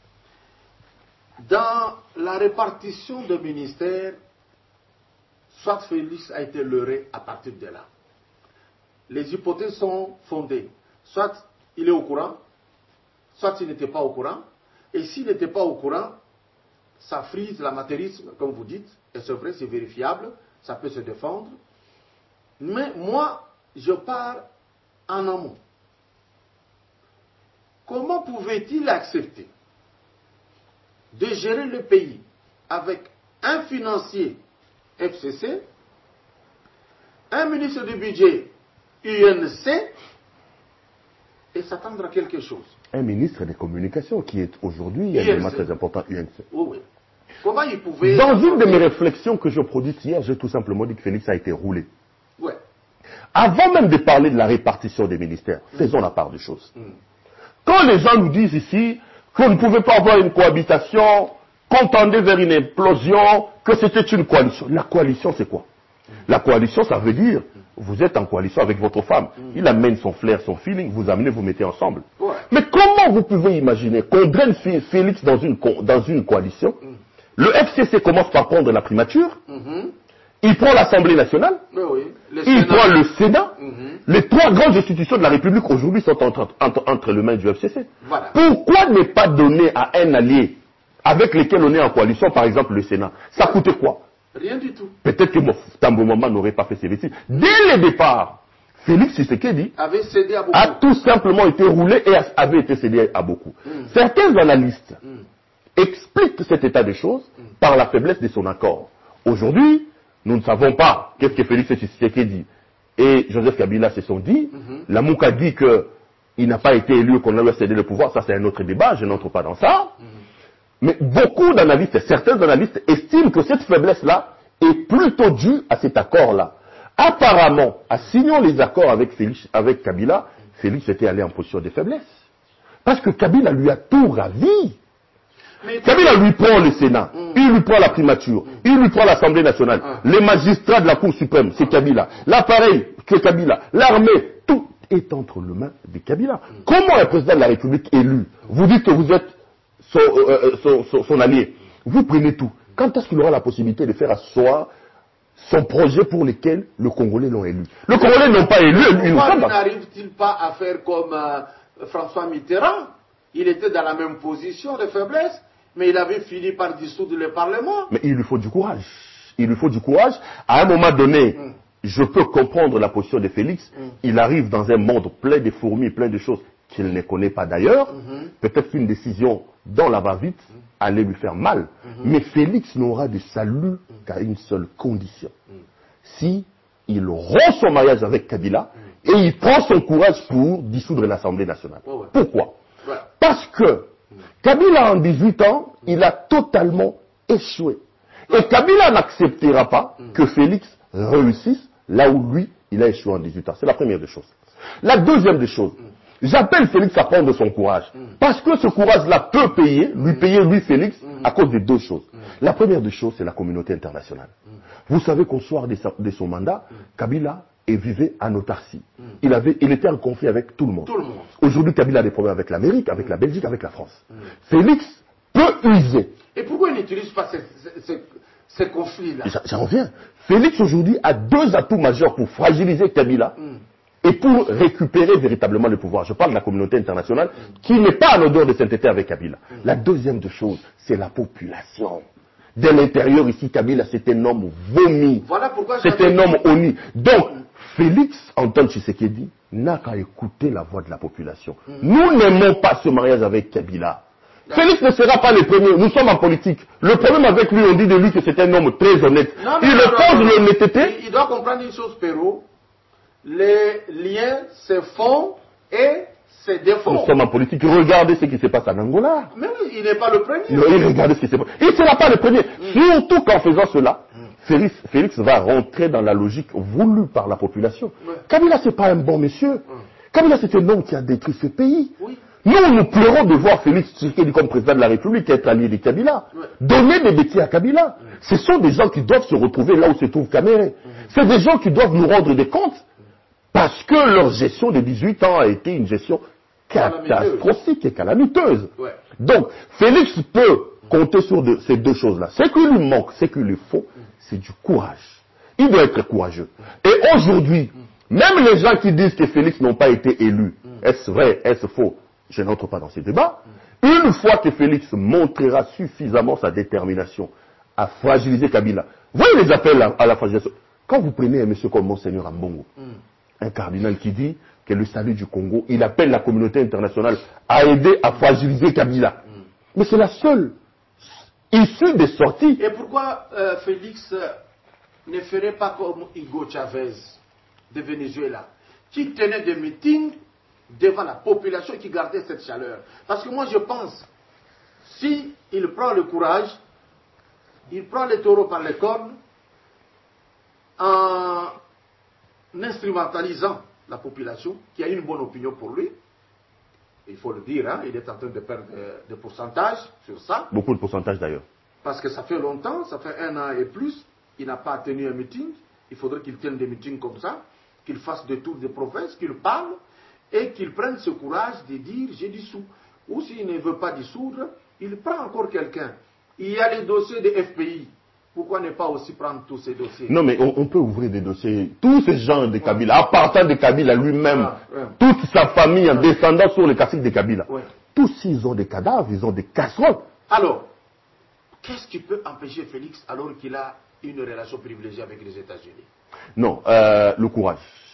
Dans la répartition de ministères, soit Félix a été leurré à partir de là. Les hypothèses sont fondées. Soit il est au courant, soit il n'était pas au courant. Et s'il n'était pas au courant, ça frise l'amateurisme, comme vous dites. Et c'est vrai, c'est vérifiable, ça peut se défendre. Mais moi, je pars en amont. Comment pouvait-il accepter de gérer le pays avec un financier FCC, un ministre du budget UNC et s'attendre à quelque chose? Un ministre des communications qui est aujourd'hui un élément très important UNC. Oui. Comment il pouvait... Dans une de mes réflexions que je produis hier, j'ai tout simplement dit que Félix a été roulé. Avant même de parler de la répartition des ministères, faisons la part des choses. Quand les gens nous disent ici qu'on ne pouvait pas avoir une cohabitation, qu'on tendait vers une implosion, que c'était une coalition. La coalition, c'est quoi? La coalition, ça veut dire, vous êtes en coalition avec votre femme. Il amène son flair, son feeling, vous amenez, vous mettez ensemble. Mais comment vous pouvez imaginer qu'on draine Félix dans une coalition? Le FCC commence par prendre la primature, il prend l'Assemblée nationale, il prend le Sénat. Les trois grandes institutions de la République aujourd'hui sont entre les mains du FCC. Pourquoi ne pas donner à un allié avec lesquels on est en coalition, par exemple le Sénat? Ça coûtait quoi? Rien du tout. Peut-être que Tambo Mama n'aurait pas fait ces bêtises. Dès le départ, Félix Tshisekedi a tout simplement été roulé et avait été cédé à beaucoup. Certains analystes expliquent cet état des choses par la faiblesse de son accord. Aujourd'hui, nous ne savons pas qu'est-ce que Félix Tshisekedi et Joseph Kabila se sont dit. La Mouka dit qu'il n'a pas été élu, qu'on a cédé le pouvoir. Ça, c'est un autre débat, je n'entre pas dans ça. Mais beaucoup d'analystes, certains analystes estiment que cette faiblesse-là est plutôt due à cet accord-là. Apparemment, en signant les accords avec Kabila, Félix était allé en position de faiblesse. Parce que Kabila lui a tout ravi. Kabila lui prend le Sénat, il lui prend la primature, il lui prend l'Assemblée nationale, les magistrats de la Cour suprême, c'est Kabila, l'appareil, c'est Kabila, l'armée, tout est entre les mains de Kabila. Comment un président de la République élu, vous dites que vous êtes son allié, vous prenez tout. Quand est-ce qu'il aura la possibilité de faire asseoir son projet pour lequel le Congolais l'ont élu? Le Congolais n'ont pas élu. Pourquoi n'arrive-t-il pas à faire comme François Mitterrand? Il était dans la même position de faiblesse, mais il avait fini par dissoudre le Parlement. Mais il lui faut du courage. Il lui faut du courage. À un moment donné, je peux comprendre la position de Félix. Il arrive dans un monde plein de fourmis, plein de choses qu'il ne connaît pas d'ailleurs. Peut-être qu'une décision dans la va-vite allait lui faire mal. Mais Félix n'aura de salut qu'à une seule condition. Si il rompt son mariage avec Kabila Et il prend son courage pour dissoudre l'Assemblée nationale. Pourquoi? Parce que Kabila, en 18 ans, il a totalement échoué. Et Kabila n'acceptera pas que Félix réussisse là où lui, il a échoué en 18 ans. C'est la première des choses. La deuxième des choses, j'appelle Félix à prendre son courage. Parce que ce courage-là peut lui payer Félix, à cause de deux choses. La première des choses, c'est la communauté internationale. Vous savez qu'au soir de son mandat, Kabila vivait en autarcie. Il était en conflit avec tout le monde. Aujourd'hui, Kabila a des problèmes avec l'Amérique, avec la Belgique, avec la France. Félix peut user. Et pourquoi il n'utilise pas ces conflits-là? J'en reviens. Félix aujourd'hui a deux atouts majeurs pour fragiliser Kabila et pour récupérer véritablement le pouvoir. Je parle de la communauté internationale qui n'est pas en odeur de sainteté avec Kabila. La deuxième des choses, c'est la population. De l'intérieur ici, Kabila, c'est un homme vomi. Voilà pourquoi c'est un homme honni. Donc, Félix, Antoine Tshisekedi, n'a qu'à écouter la voix de la population. Nous n'aimons pas ce mariage avec Kabila. Félix ne sera pas le premier. Nous sommes en politique. Le problème avec lui, on dit de lui que c'est un homme très honnête. Il oppose l'honnêteté. Il doit comprendre une chose, Perrault. Les liens se font et se défont. Nous sommes en politique. Regardez ce qui se passe en Angola. Mais oui, il n'est pas le premier. Non, regardez ce qui se passe. Il ne sera pas le premier. Surtout qu'en faisant cela, Félix va rentrer dans la logique voulue par la population. Kabila, ce n'est pas un bon monsieur. Kabila, c'est un homme qui a détruit ce pays. Nous pleurons de voir Félix Tshisekedi comme président de la République être allié de Kabila. Donner des bêtises à Kabila. Ce sont des gens qui doivent se retrouver là où se trouve Kamere. C'est des gens qui doivent nous rendre des comptes. Parce que leur gestion de 18 ans a été une gestion catastrophique et calamiteuse. Donc, Félix peut compter sur ces deux choses-là. Ce qui lui manque, ce qui lui faut, c'est du courage. Il doit être courageux. Et aujourd'hui, même les gens qui disent que Félix n'ont pas été élus, est-ce vrai, est-ce faux? Je n'entre pas dans ces débats. Une fois que Félix montrera suffisamment sa détermination à fragiliser Kabila, voyez les appels à la fragilisation. Quand vous prenez un monsieur comme Monseigneur Ambongo, un cardinal qui dit que le salut du Congo, il appelle la communauté internationale à aider à fragiliser Kabila. Mais c'est la seule issue des sorties. Et pourquoi Félix ne ferait pas comme Hugo Chavez de Venezuela, qui tenait des meetings devant la population, qui gardait cette chaleur? Parce que moi je pense, si il prend le courage, il prend les taureaux par les cornes, en instrumentalisant la population, qui a une bonne opinion pour lui, il faut le dire, il est en train de perdre des pourcentages sur ça. Beaucoup de pourcentages d'ailleurs. Parce que ça fait longtemps, ça fait 1 an et plus, il n'a pas tenu un meeting. Il faudrait qu'il tienne des meetings comme ça, qu'il fasse des tours de province, qu'il parle, et qu'il prenne ce courage de dire j'ai dissous. Ou s'il ne veut pas dissoudre, il prend encore quelqu'un. Il y a les dossiers des FPI. Pourquoi ne pas aussi prendre tous ces dossiers? Non, mais on peut ouvrir des dossiers. Tous ces gens de Kabila, à partir de Kabila lui-même, toute sa famille en descendant sur le cacique de Kabila, tous ils ont des cadavres, ils ont des casseroles. Alors, qu'est-ce qui peut empêcher Félix alors qu'il a une relation privilégiée avec les États-Unis? Non, le courage.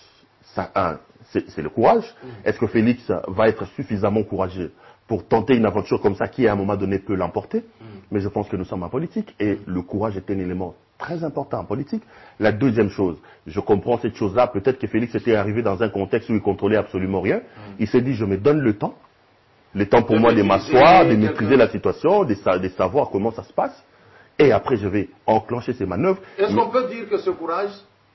C'est le courage. Est-ce que Félix va être suffisamment courageux pour tenter une aventure comme ça qui à un moment donné peut l'emporter? Mais je pense que nous sommes en politique et le courage est un élément très important en politique. La deuxième chose, je comprends cette chose-là, peut-être que Félix était arrivé dans un contexte où il contrôlait absolument rien. Il s'est dit je me donne le temps pour moi de m'asseoir, de maîtriser la situation, de savoir comment ça se passe et après je vais enclencher ces manœuvres. Est-ce qu'on peut dire que ce courage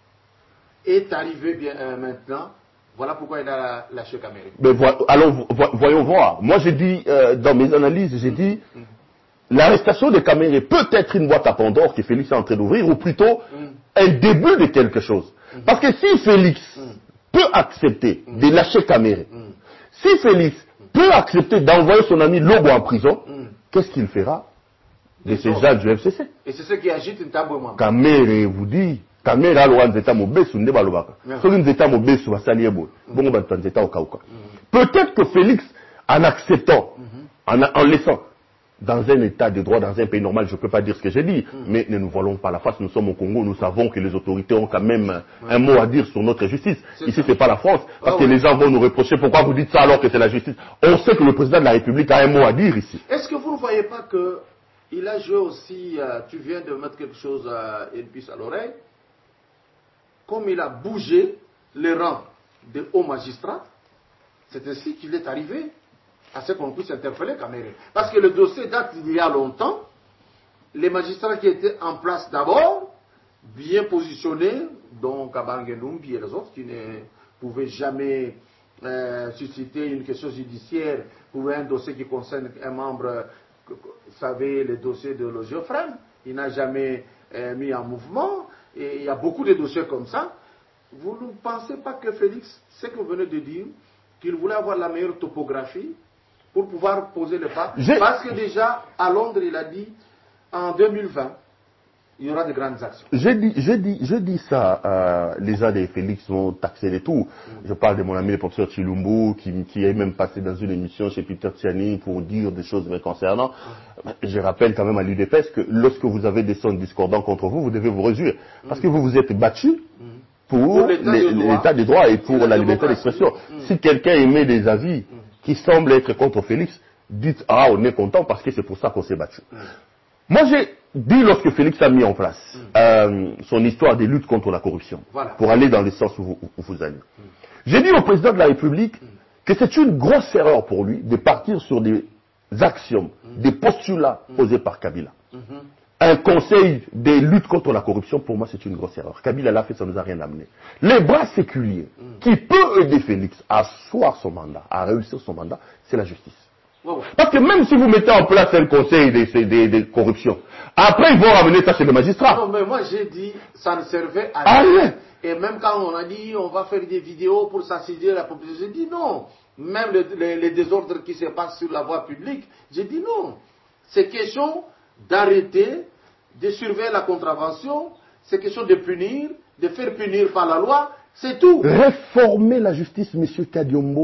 est arrivé bien maintenant? Voilà pourquoi il a lâché Kamere. Mais allons, voyons voir. Moi, j'ai dit, dans mes analyses, j'ai dit, l'arrestation de Kamere peut être une boîte à Pandore que Félix est en train d'ouvrir, ou plutôt un début de quelque chose. Parce que si Félix peut accepter de lâcher Kamere, si Félix peut accepter d'envoyer son ami Lobo en prison, qu'est-ce qu'il fera de ces gens du FCC? Et c'est ce qui agite une table. Kamere vous dit, Kamera alwa nzeta mobesu nde balobaka. Soki nzeta mobesu basali ebo. Bongo banta nzeta okauka. Peut-être que Félix, en acceptant, en laissant, dans un état de droit, dans un pays normal, je ne peux pas dire ce que j'ai dit, mais ne nous voilons pas la face, nous sommes au Congo, nous savons que les autorités ont quand même un mot à dire sur notre justice. Ici, c'est pas la France, parce que les gens vont nous reprocher, pourquoi vous dites ça alors que c'est la justice? On sait que le président de la République a un mot à dire ici. Est-ce que vous ne voyez pas qu'il a joué aussi, tu viens de mettre quelque chose, une puce à l'oreille, comme il a bougé les rangs des hauts magistrats. C'est ainsi qu'il est arrivé à ce qu'on puisse interpeller Kamere. Parce que le dossier date d'il y a longtemps. Les magistrats qui étaient en place d'abord, bien positionnés, dont Kabange Numbi et les autres, qui ne pouvaient jamais susciter une question judiciaire pour un dossier qui concerne un membre, vous savez, le dossier de Logéofrem, il n'a jamais mis en mouvement, et il y a beaucoup de dossiers comme ça. Vous ne pensez pas que Félix, ce que vous venez de dire, qu'il voulait avoir la meilleure topographie pour pouvoir poser le pas? Parce que déjà, à Londres, il a dit, en 2020, il y aura de grandes actions. Je dis ça, les gens des Félix vont taxer les tout. Je parle de mon ami le professeur Chilumbu, qui est même passé dans une émission chez Peter Tiani pour dire des choses me concernant. Je rappelle quand même à l'UDPS que lorsque vous avez des sons discordants contre vous, vous devez vous réjouir. Parce que vous vous êtes battu pour l'état des droits et pour la liberté d'expression. Si quelqu'un émet des avis qui semblent être contre Félix, dites, ah, on est content parce que c'est pour ça qu'on s'est battu. Moi, j'ai dit lorsque Félix a mis en place son histoire des luttes contre la corruption, pour aller dans le sens où vous allez. J'ai dit au président de la République que c'est une grosse erreur pour lui de partir sur des axiomes, des postulats posés par Kabila. Un conseil des luttes contre la corruption, pour moi, c'est une grosse erreur. Kabila l'a fait, ça ne nous a rien amené. Les bras séculiers qui peut aider Félix à asseoir son mandat, à réussir son mandat, c'est la justice. Parce que même si vous mettez en place un conseil de corruption, après ils vont ramener ça chez le magistrat. Non, mais moi j'ai dit, ça ne servait à rien. Et même quand on a dit, on va faire des vidéos pour sensibiliser la population, j'ai dit non. Même les désordres qui se passent sur la voie publique, j'ai dit non. C'est question d'arrêter, de surveiller la contravention, c'est question de punir, de faire punir par la loi, c'est tout. Réformer la justice, monsieur Kadiombo,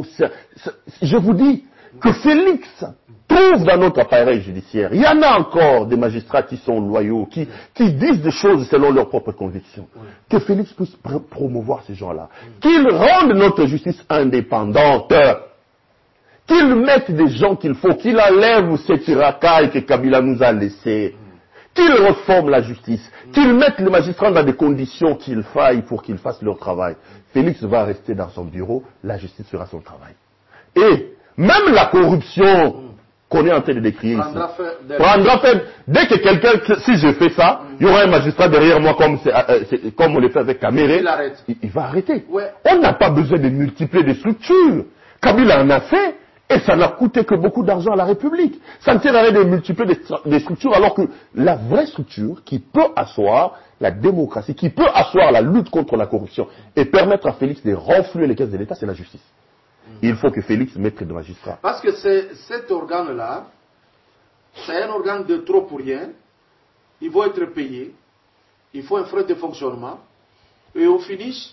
je vous dis, que Félix trouve dans notre appareil judiciaire. Il y en a encore des magistrats qui sont loyaux, qui disent des choses selon leurs propres convictions. Que Félix puisse promouvoir ces gens-là. Qu'il rende notre justice indépendante. Qu'il mette des gens qu'il faut. Qu'il enlève cette racaille que Kabila nous a laissée. Qu'il réforme la justice. Qu'il mette les magistrats dans des conditions qu'il faille pour qu'ils fassent leur travail. Félix va rester dans son bureau. La justice fera son travail. Et même la corruption qu'on est en train de décrire ici, prendra fait. Dès que quelqu'un, si je fais ça, il y aura un magistrat derrière moi comme on le fait avec Kamere, il va arrêter. Ouais. On n'a pas besoin de multiplier des structures. Kabila en a fait et ça n'a coûté que beaucoup d'argent à la République. Ça ne sert à rien de multiplier des structures alors que la vraie structure qui peut asseoir la démocratie, qui peut asseoir la lutte contre la corruption et permettre à Félix de renflouer les caisses de l'État, c'est la justice. Il faut que Félix mette de magistrats. Parce que cet organe-là, c'est un organe de trop pour rien. Il va être payé. Il faut un frais de fonctionnement. Et au finish,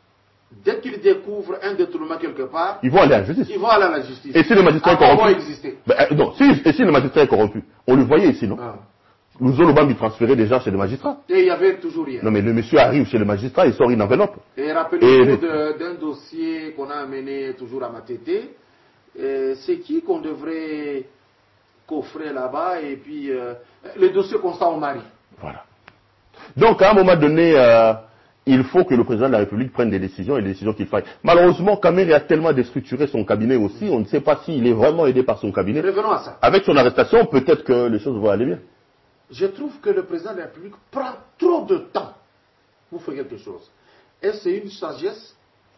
dès qu'ils découvrent un détournement quelque part, ils vont aller à la justice. Ils vont aller à la justice. Et si le magistrat est corrompu, exister. Non, si le magistrat est corrompu, on le voyait ici, non? Nous allons lui transférer des gens chez le magistrat. Et il n'y avait toujours rien. Non, mais le monsieur arrive chez le magistrat, il sort une enveloppe. Et rappelez-vous d'un dossier qu'on a amené toujours à Matete. C'est qui qu'on devrait coffrer là-bas et puis le dossier Constant Omari. Voilà. Donc, à un moment donné, il faut que le président de la République prenne des décisions et des décisions qu'il faille. Malheureusement, Kamere a tellement déstructuré son cabinet aussi, on ne sait pas s'il est vraiment aidé par son cabinet. Revenons à ça. Avec son arrestation, peut-être que les choses vont aller bien. Je trouve que le président de la République prend trop de temps pour faire quelque chose. Et c'est une sagesse,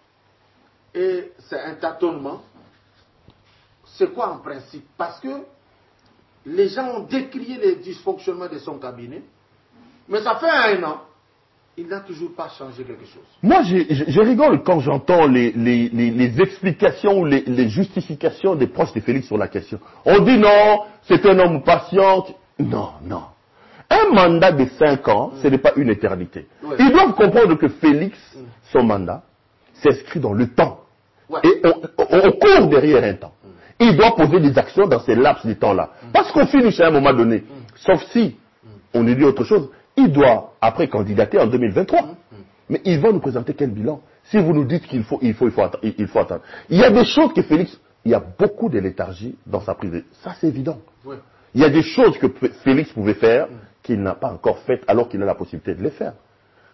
et c'est un tâtonnement. C'est quoi en principe? Parce que les gens ont décrié les dysfonctionnements de son cabinet, mais ça fait 1 an, il n'a toujours pas changé quelque chose. Moi, je rigole quand j'entends les explications ou les justifications des proches de Félix sur la question. On dit non, c'est un homme patient. Non, non. Un mandat de 5 ans, ce n'est pas une éternité. Ouais. Ils doivent comprendre que Félix, son mandat, s'inscrit dans le temps. Ouais. Et on court derrière un temps. Il doit poser des actions dans ces laps de temps-là. Parce qu'on finit à un moment donné. Sauf si on nous dit autre chose, il doit, après, candidater en 2023. Mais ils vont nous présenter quel bilan? Si vous nous dites qu'il faut attendre. Il y a des choses que Félix, il y a beaucoup de léthargie dans sa prise. Ça, c'est évident. Ouais. Il y a des choses que Félix pouvait faire qu'il n'a pas encore faites alors qu'il a la possibilité de les faire.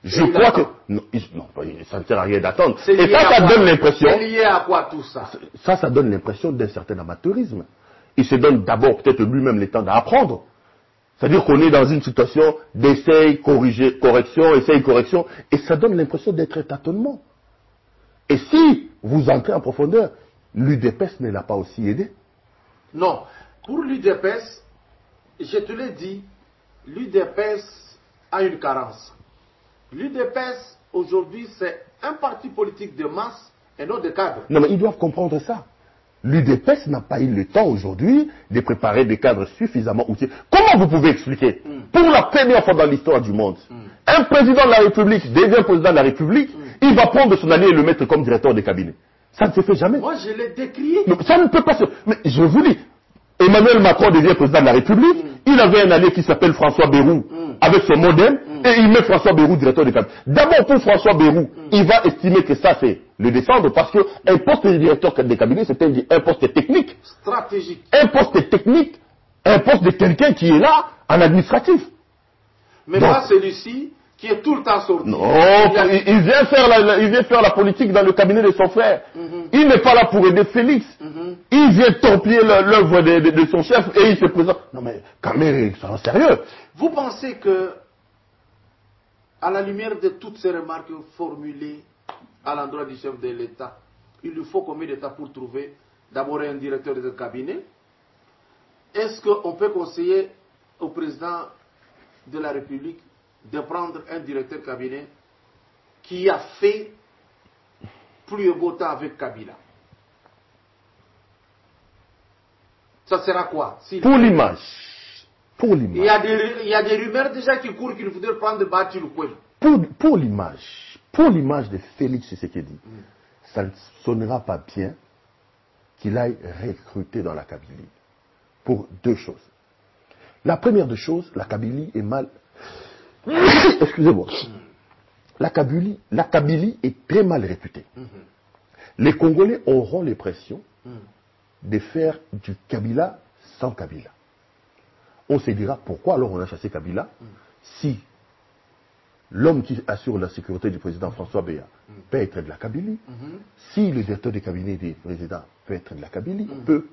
Je crois que... Non, ça ne sert à rien d'attendre. Et ça donne l'impression... C'est lié à quoi tout ça? Ça donne l'impression d'un certain amateurisme. Il se donne d'abord peut-être lui-même le temps d'apprendre. C'est-à-dire qu'on est dans une situation d'essai, correction, essai, correction, et ça donne l'impression d'être un tâtonnement. Et si vous entrez en profondeur, l'UDPS ne l'a pas aussi aidé. Non. Pour l'UDPS, je te l'ai dit, l'UDPS a une carence. L'UDPS, aujourd'hui, c'est un parti politique de masse et non de cadres. Non, mais ils doivent comprendre ça. L'UDPS n'a pas eu le temps aujourd'hui de préparer des cadres suffisamment outillés. Comment vous pouvez expliquer, pour la première fois dans l'histoire du monde, un président de la République devient président de la République, il va prendre son allié et le mettre comme directeur de cabinet. Ça ne se fait jamais. Moi, je l'ai décrié. Non, ça ne peut pas se... Mais je vous dis, Emmanuel Macron devient président de la République, il avait un allié qui s'appelle François Bayrou, avec son modem, et il met François Bayrou directeur de cabinet. D'abord, pour François Bayrou, il va estimer que ça, c'est le descendre, parce qu'un poste de directeur de cabinet, c'est un poste technique. Stratégique. Un poste technique, un poste de quelqu'un qui est là, en administratif. Mais moi, celui-ci, qui est tout le temps sorti. Non, il vient faire la politique dans le cabinet de son frère. Il n'est pas là pour aider Félix. Il vient torpiller l'œuvre de son chef et il se présente. Non mais, quand même, c'est sérieux. Vous pensez que, à la lumière de toutes ces remarques formulées à l'endroit du chef de l'État, il lui faut combien de temps pour trouver d'abord un directeur de cabinet? Est-ce qu'on peut conseiller au président de la République de prendre un directeur de cabinet qui a fait plus beau temps avec Kabila? Ça sera quoi? Pour l'image. Il y a des rumeurs déjà qui courent qu'il faudrait prendre Bati Lukwem. Pour l'image de Félix Tshisekedi, ça ne sonnera pas bien qu'il aille recruter dans la Kabylie. Pour deux choses. La première des choses, la Kabylie est mal... Excusez-moi. La Kabylie est très mal réputée. Les Congolais auront l'impression de faire du Kabila sans Kabila. On se dira pourquoi alors on a chassé Kabila si l'homme qui assure la sécurité du président François Béa peut être de la Kabylie, si le directeur du cabinet du président peut être de la Kabylie, peut.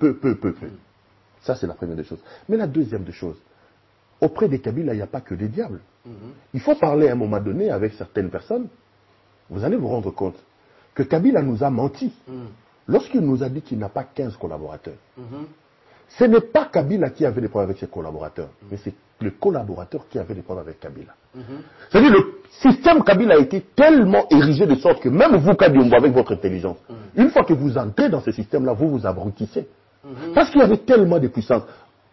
Ça c'est la première des choses. Mais la deuxième des choses, auprès des Kabila, il n'y a pas que des diables. Il faut parler à un moment donné avec certaines personnes. Vous allez vous rendre compte que Kabila nous a menti. Lorsqu'il nous a dit qu'il n'a pas 15 collaborateurs. Ce n'est pas Kabila qui avait des problèmes avec ses collaborateurs, mais c'est le collaborateur qui avait des problèmes avec Kabila. C'est-à-dire le système Kabila a été tellement érigé de sorte que même vous, Kabila, avec votre intelligence, une fois que vous entrez dans ce système-là, vous vous abrutissez. Parce qu'il y avait tellement de puissance.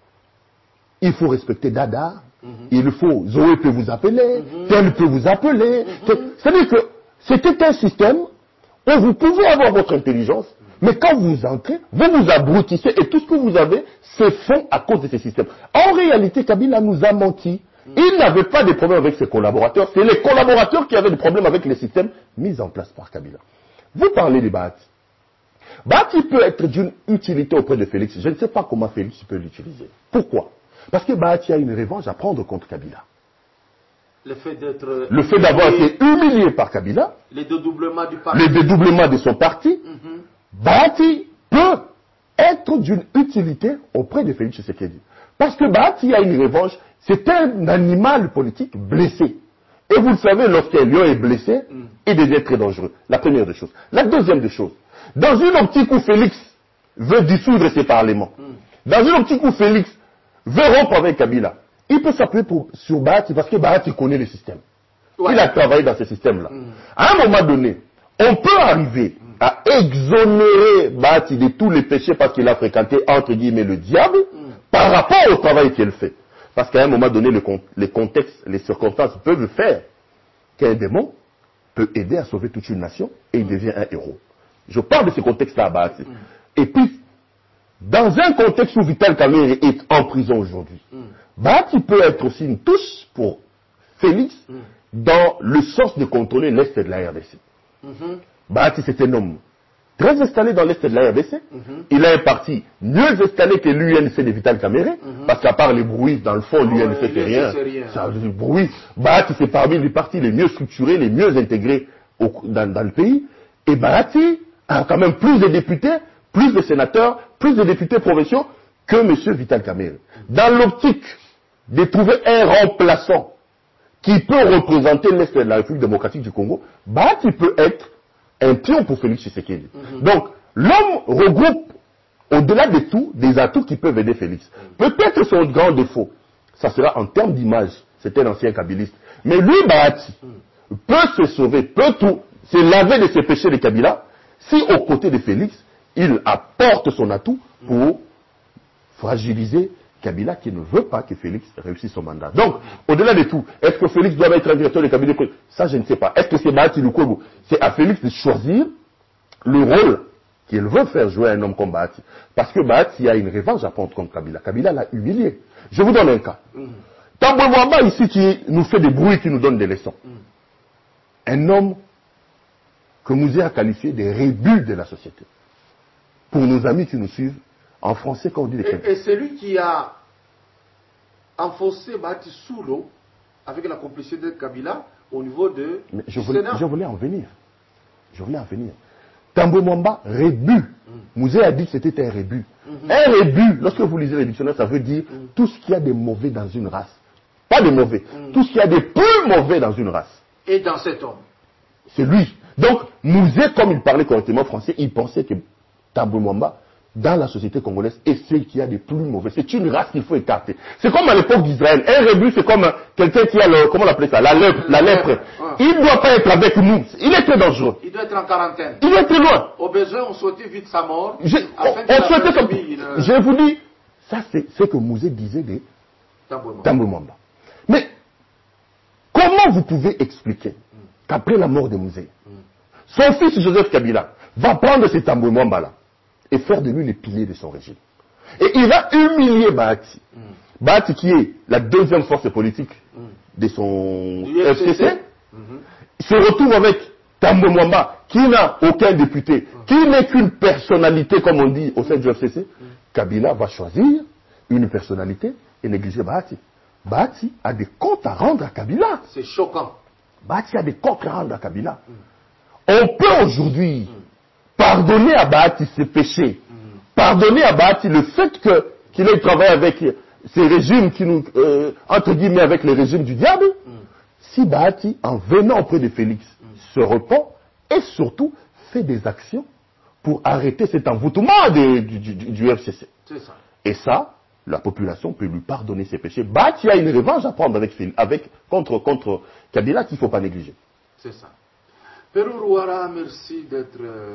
Il faut respecter Dada, il faut, Zoé peut vous appeler, tel peut vous appeler. C'est-à-dire que c'était un système où vous pouvez avoir votre intelligence, mais quand vous entrez, vous vous abrutissez et tout ce que vous avez, c'est fond à cause de ces systèmes. En réalité, Kabila nous a menti. Il n'avait pas de problème avec ses collaborateurs, c'est les collaborateurs qui avaient des problèmes avec les systèmes mis en place par Kabila. Vous parlez de Bahati. Bahati peut être d'une utilité auprès de Félix. Je ne sais pas comment Félix peut l'utiliser. Pourquoi? Parce que Bahati a une revanche à prendre contre Kabila. Le fait d'avoir été humilié par Kabila, le dédoublement du parti, le dédoublement de son parti, Bahati peut être d'une utilité auprès de Félix Tshisekedi. Parce que Bahati a une revanche, c'est un animal politique blessé. Et vous le savez, lorsqu'un lion est blessé, il devient très dangereux. La première des choses. La deuxième des choses, dans une optique où Félix veut dissoudre ses parlements, dans une optique où Félix veut rompre avec Kabila, il peut s'appuyer sur Bahati parce que Bahati connaît le système. Ouais. Il a travaillé dans ce système-là. À un moment donné, on peut arriver à exonérer Bahati de tous les péchés parce qu'il a fréquenté, entre guillemets, le diable, par rapport au travail qu'il fait. Parce qu'à un moment donné, les contextes, les circonstances peuvent faire qu'un démon peut aider à sauver toute une nation et il devient un héros. Je parle de ce contexte-là à Bahati. Et puis, dans un contexte où Vital Kamerhe est en prison aujourd'hui, Bahati peut être aussi une touche pour Félix dans le sens de contrôler l'Est de la RDC. Bahati, c'est un homme très installé dans l'Est de la RDC. Il a un parti mieux installé que l'UNC de Vital Kamerhe, parce qu'à part les bruits, dans le fond, l'UNC c'est rien. Ça, le bruit. Bahati, c'est parmi les partis les mieux structurés, les mieux intégrés dans le pays. Et Bahati a quand même plus de députés, plus de sénateurs, plus de députés provinciaux que M. Vital Kamerhe. Dans l'optique de trouver un remplaçant qui peut représenter l'Est de la République démocratique du Congo, Bahati peut être un pion pour Félix Tshisekedi. Donc, l'homme regroupe, au-delà de tout, des atouts qui peuvent aider Félix. Peut-être son grand défaut, ça sera en termes d'image, c'était l'ancien kabiliste. Mais lui, Bahati, peut se sauver, peut tout, se laver de ses péchés de Kabila, si aux côtés de Félix, il apporte son atout pour fragiliser Kabila qui ne veut pas que Félix réussisse son mandat. Donc, au-delà de tout, est-ce que Félix doit être un directeur de cabinet? Ça, je ne sais pas. Est-ce que c'est Bahati Lukwebo? C'est à Félix de choisir le rôle qu'il veut faire jouer un homme comme Bahati. Parce que Bahati a une revanche à prendre contre Kabila. Kabila l'a humilié. Je vous donne un cas. Tambwe Mwamba ici qui nous fait des bruits, qui nous donne des leçons. Un homme que Mouzé a qualifié de rébut de la société. Pour nos amis qui nous suivent, en français, quand on dit des et c'est lui qui a enfoncé Bahati sous l'eau avec la complicité de Kabila au niveau de je voulais en venir. Tambwe Mwamba, rébut. Mouzé a dit que c'était un rébut. Un rébut, lorsque vous lisez les dictionnaires, ça veut dire tout ce qu'il y a de mauvais dans une race. Pas de mauvais. Tout ce qu'il y a de plus mauvais dans une race. Et dans cet homme. C'est lui. Donc, Mouzé, comme il parlait correctement français, il pensait que Tambwe Mwamba, dans la société congolaise, est ce qu'il y a de plus mauvais. C'est une race qu'il faut écarter. C'est comme à l'époque d'Israël. Un rébut, c'est comme quelqu'un qui a comment on l'appelait ça, la lèpre. Il ne doit pas être avec nous. Il est très dangereux. Il doit être en quarantaine. Il doit être loin. Au besoin, on souhaitait vite sa mort. Je vous dis, ça c'est ce que Mouzé disait de Tambwe Mwamba. Mais, comment vous pouvez expliquer qu'après la mort de Mouzé, son fils Joseph Kabila va prendre ce Tambwe Mwamba là et faire de lui les piliers de son régime. Et il va humilier Bahati. Bahati qui est la deuxième force politique de son FCC, se retrouve avec Tambwe Mwamba qui n'a aucun député, qui n'est qu'une personnalité comme on dit au sein du FCC. Kabila va choisir une personnalité et négliger Bahati. Bahati a des comptes à rendre à Kabila. C'est choquant. Bahati a des comptes à rendre à Kabila. On peut aujourd'hui pardonner à Bahati ses péchés, pardonner à Bahati le fait qu'il ait travaillé avec ces régimes qui nous, entre guillemets, avec les régimes du diable, si Bahati, en venant auprès de Félix, se repent et surtout fait des actions pour arrêter cet envoûtement du FCC. C'est ça. Et ça, la population peut lui pardonner ses péchés. Bahati a une revanche à prendre contre Kabila qu'il ne faut pas négliger. C'est ça. Pérou Rouara, merci d'être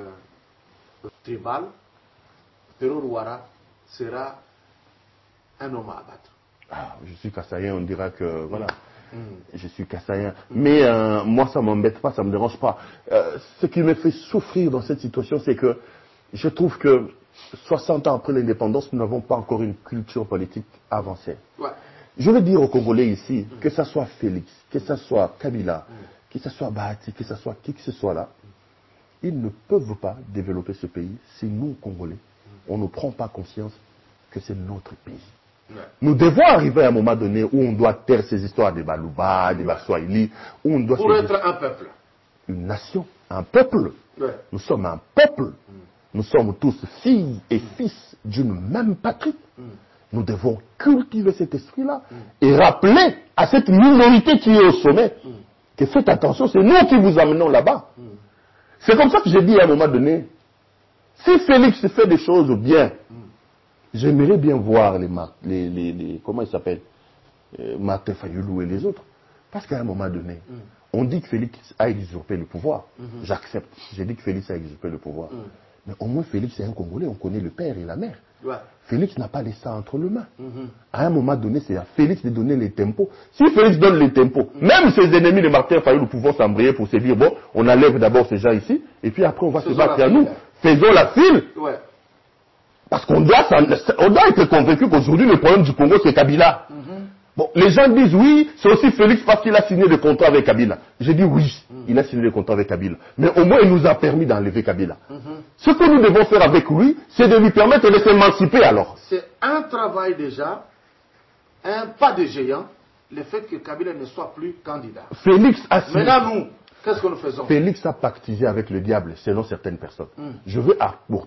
tribal. Pérou Rouara sera un homme à abattre. Ah, je suis kassaïen, on dira que voilà. Je suis kassaïen. Mais moi, ça ne m'embête pas, ça ne me dérange pas. Ce qui me fait souffrir dans cette situation, c'est que je trouve que 60 ans après l'indépendance, nous n'avons pas encore une culture politique avancée. Ouais. Je veux dire aux Congolais ici, que ce soit Félix, que ce soit Kabila, que ce soit Bahati, que ce soit qui que ce soit là, ils ne peuvent pas développer ce pays si nous, Congolais, on ne prend pas conscience que c'est notre pays. Ouais. Nous devons arriver à un moment donné où on doit taire ces histoires des Balouba, des Baswahili, où on doit... Pour être un peuple. Une nation, un peuple. Ouais. Nous sommes un peuple. Nous sommes tous filles et fils d'une même patrie. Nous devons cultiver cet esprit-là et rappeler à cette minorité qui est au sommet que faites attention, c'est nous qui vous amenons là-bas. C'est comme ça que j'ai dit à un moment donné, si Félix fait des choses bien, j'aimerais bien voir les comment ils s'appellent, Martin Fayoulou et les autres. Parce qu'à un moment donné, on dit que Félix a usurpé le pouvoir. J'accepte. J'ai dit que Félix a usurpé le pouvoir. Mais au moins Félix est un Congolais, on connaît le père et la mère. Ouais. Félix n'a pas laissé ça entre les mains. À un moment donné, c'est à Félix de donner les tempos. Si Félix donne les tempos, même ses ennemis de Martin Fayoulou pourront s'embrayer pour se dire, bon, on enlève d'abord ces gens ici, et puis après on va se battre à nous. Faisons la file. Ouais. Parce qu'on doit être convaincu qu'aujourd'hui, le problème du Congo, c'est Kabila. Bon, les gens disent oui, c'est aussi Félix parce qu'il a signé des contrats avec Kabila. J'ai dit oui, il a signé des contrats avec Kabila. Mais au moins, il nous a permis d'enlever Kabila. Ce que nous devons faire avec lui, c'est de lui permettre de s'émanciper alors. C'est un travail déjà, un pas de géant, le fait que Kabila ne soit plus candidat. Félix a Maintenant, nous, qu'est-ce que nous faisons? Félix a pactisé avec le diable, selon certaines personnes. Je vais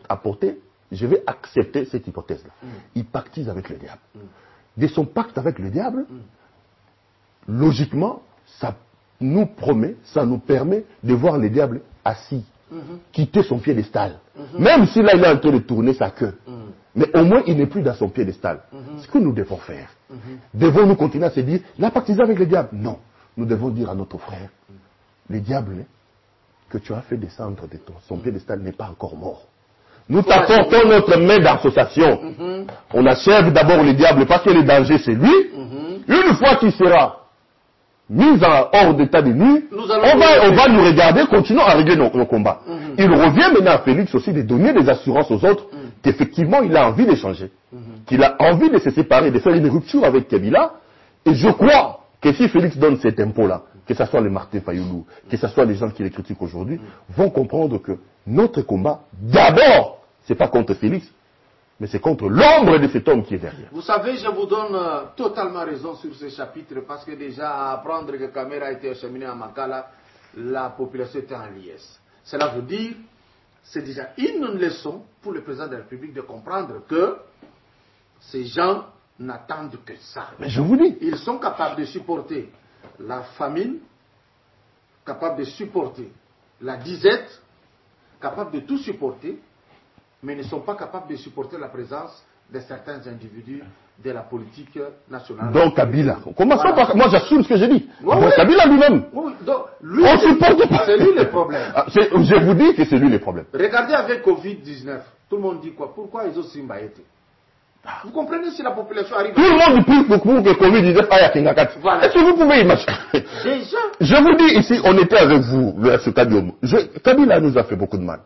accepter cette hypothèse-là. Il pactise avec le diable. De son pacte avec le diable, logiquement, ça nous promet, ça nous permet de voir le diable assis, quitter son piédestal. Même si là, il est en train de tourner sa queue. Mais au moins, il n'est plus dans son piédestal. Ce que nous devons faire, devons-nous continuer à se dire, il a pactisé avec le diable? Non. Nous devons dire à notre frère, le diable que tu as fait descendre de son piédestal n'est pas encore mort. Nous t'apportons notre main d'association. On achève d'abord le diable parce que le danger c'est lui. Une fois qu'il sera mis hors d'état de nuit, on va nous regarder, continuons à régler nos combats. Il revient maintenant à Félix aussi de donner des assurances aux autres qu'effectivement il a envie d'échanger, qu'il a envie de se séparer, de faire une rupture avec Kabila. Et je crois que si Félix donne cet impôt-là, que ce soit les Martin Fayoulou, que ce soit les gens qui les critiquent aujourd'hui, vont comprendre que notre combat, d'abord, c'est pas contre Félix, mais c'est contre l'ombre de cet homme qui est derrière. Vous savez, je vous donne totalement raison sur ce chapitre, parce que déjà, à apprendre que Kamera a été acheminé à Makala, la population était en liesse. Cela veut dire, c'est déjà une leçon pour le président de la République de comprendre que ces gens n'attendent que ça. Mais je vous dis. Ils sont capables de supporter la famine, capables de supporter la disette, capables de tout supporter, mais ne sont pas capables de supporter la présence de certains individus de la politique nationale. Donc Kabila. Commençons par... Moi j'assume ce que j'ai dit. Oui, donc oui. Kabila lui-même. Oui, donc, lui, on supporte pas. C'est lui le problème. Je vous dis que c'est lui le problème. Regardez avec Covid-19. Tout le monde dit quoi? Pourquoi ils ont Simbaïté? Vous comprenez si la population arrive... Tout le monde prie beaucoup que Covid-19 aille à Kingakati. Voilà. Est-ce que vous pouvez imaginer? Déjà. Je vous dis ici, on était avec vous, le Stadium. Kabila nous a fait beaucoup de mal.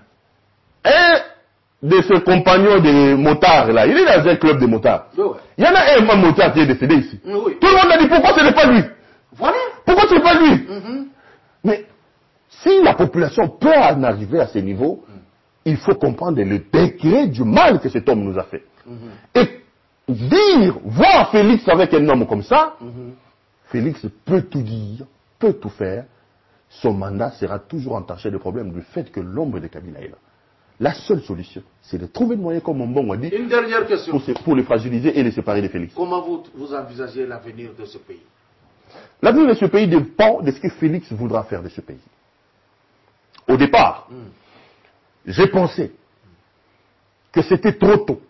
Un de ses compagnons de motards, là, il est dans un club de motards. Ouais. Il y en a un motard qui est décédé ici. Oui. Tout le monde a dit pourquoi ce n'est pas lui. Voilà. Pourquoi ce n'est pas lui? Mais si la population peut en arriver à ce niveau, il faut comprendre le degré du mal que cet homme nous a fait. Et voir Félix avec un homme comme ça, Félix peut tout dire, peut tout faire. Son mandat sera toujours entaché de problèmes du fait que l'ombre de Kabila est là. La seule solution, c'est de trouver de moyens, comme Mbongo a dit, une dernière question, pour les fragiliser et les séparer de Félix. Comment vous envisagez l'avenir de ce pays? L'avenir de ce pays dépend de ce que Félix voudra faire de ce pays. Au départ, j'ai pensé que c'était trop tôt,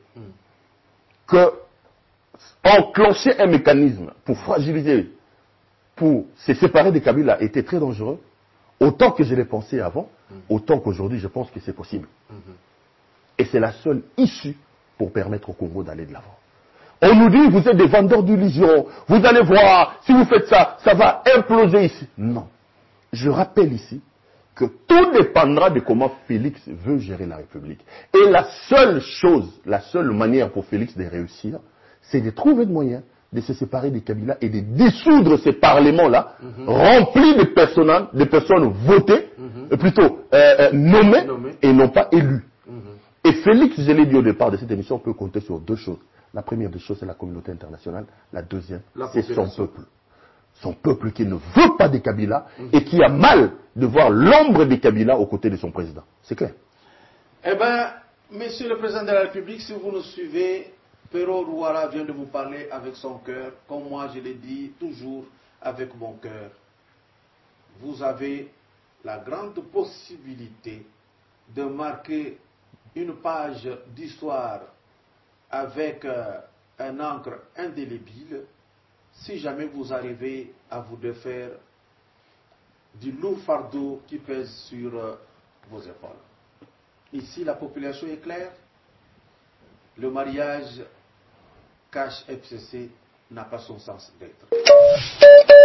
que enclencher un mécanisme pour fragiliser, pour se séparer de Kabila était très dangereux. Autant que je l'ai pensé avant, autant qu'aujourd'hui je pense que c'est possible. Et c'est la seule issue pour permettre au Congo d'aller de l'avant. On nous dit, vous êtes des vendeurs d'illusions, vous allez voir, si vous faites ça, ça va imploser ici. Non. Je rappelle ici que tout dépendra de comment Félix veut gérer la République. Et la seule chose, la seule manière pour Félix de réussir, c'est de trouver de moyens de se séparer de Kabila et de dissoudre ces parlements-là, remplis de personnes votées, plutôt nommées, et non pas élues. Et Félix, je l'ai dit au départ de cette émission, peut compter sur deux choses. La première des choses, c'est la communauté internationale. La deuxième, c'est son peuple. Son peuple qui ne veut pas de Kabila et qui a mal de voir l'ombre de Kabila aux côtés de son président. C'est clair. Eh bien, Monsieur le Président de la République, si vous nous suivez, Pero Rouara vient de vous parler avec son cœur, comme moi je l'ai dit toujours avec mon cœur. Vous avez la grande possibilité de marquer une page d'histoire avec un encre indélébile si jamais vous arrivez à vous défaire du lourd fardeau qui pèse sur vos épaules. Ici, la population est claire. Le mariage cash FCC n'a pas son sens d'être.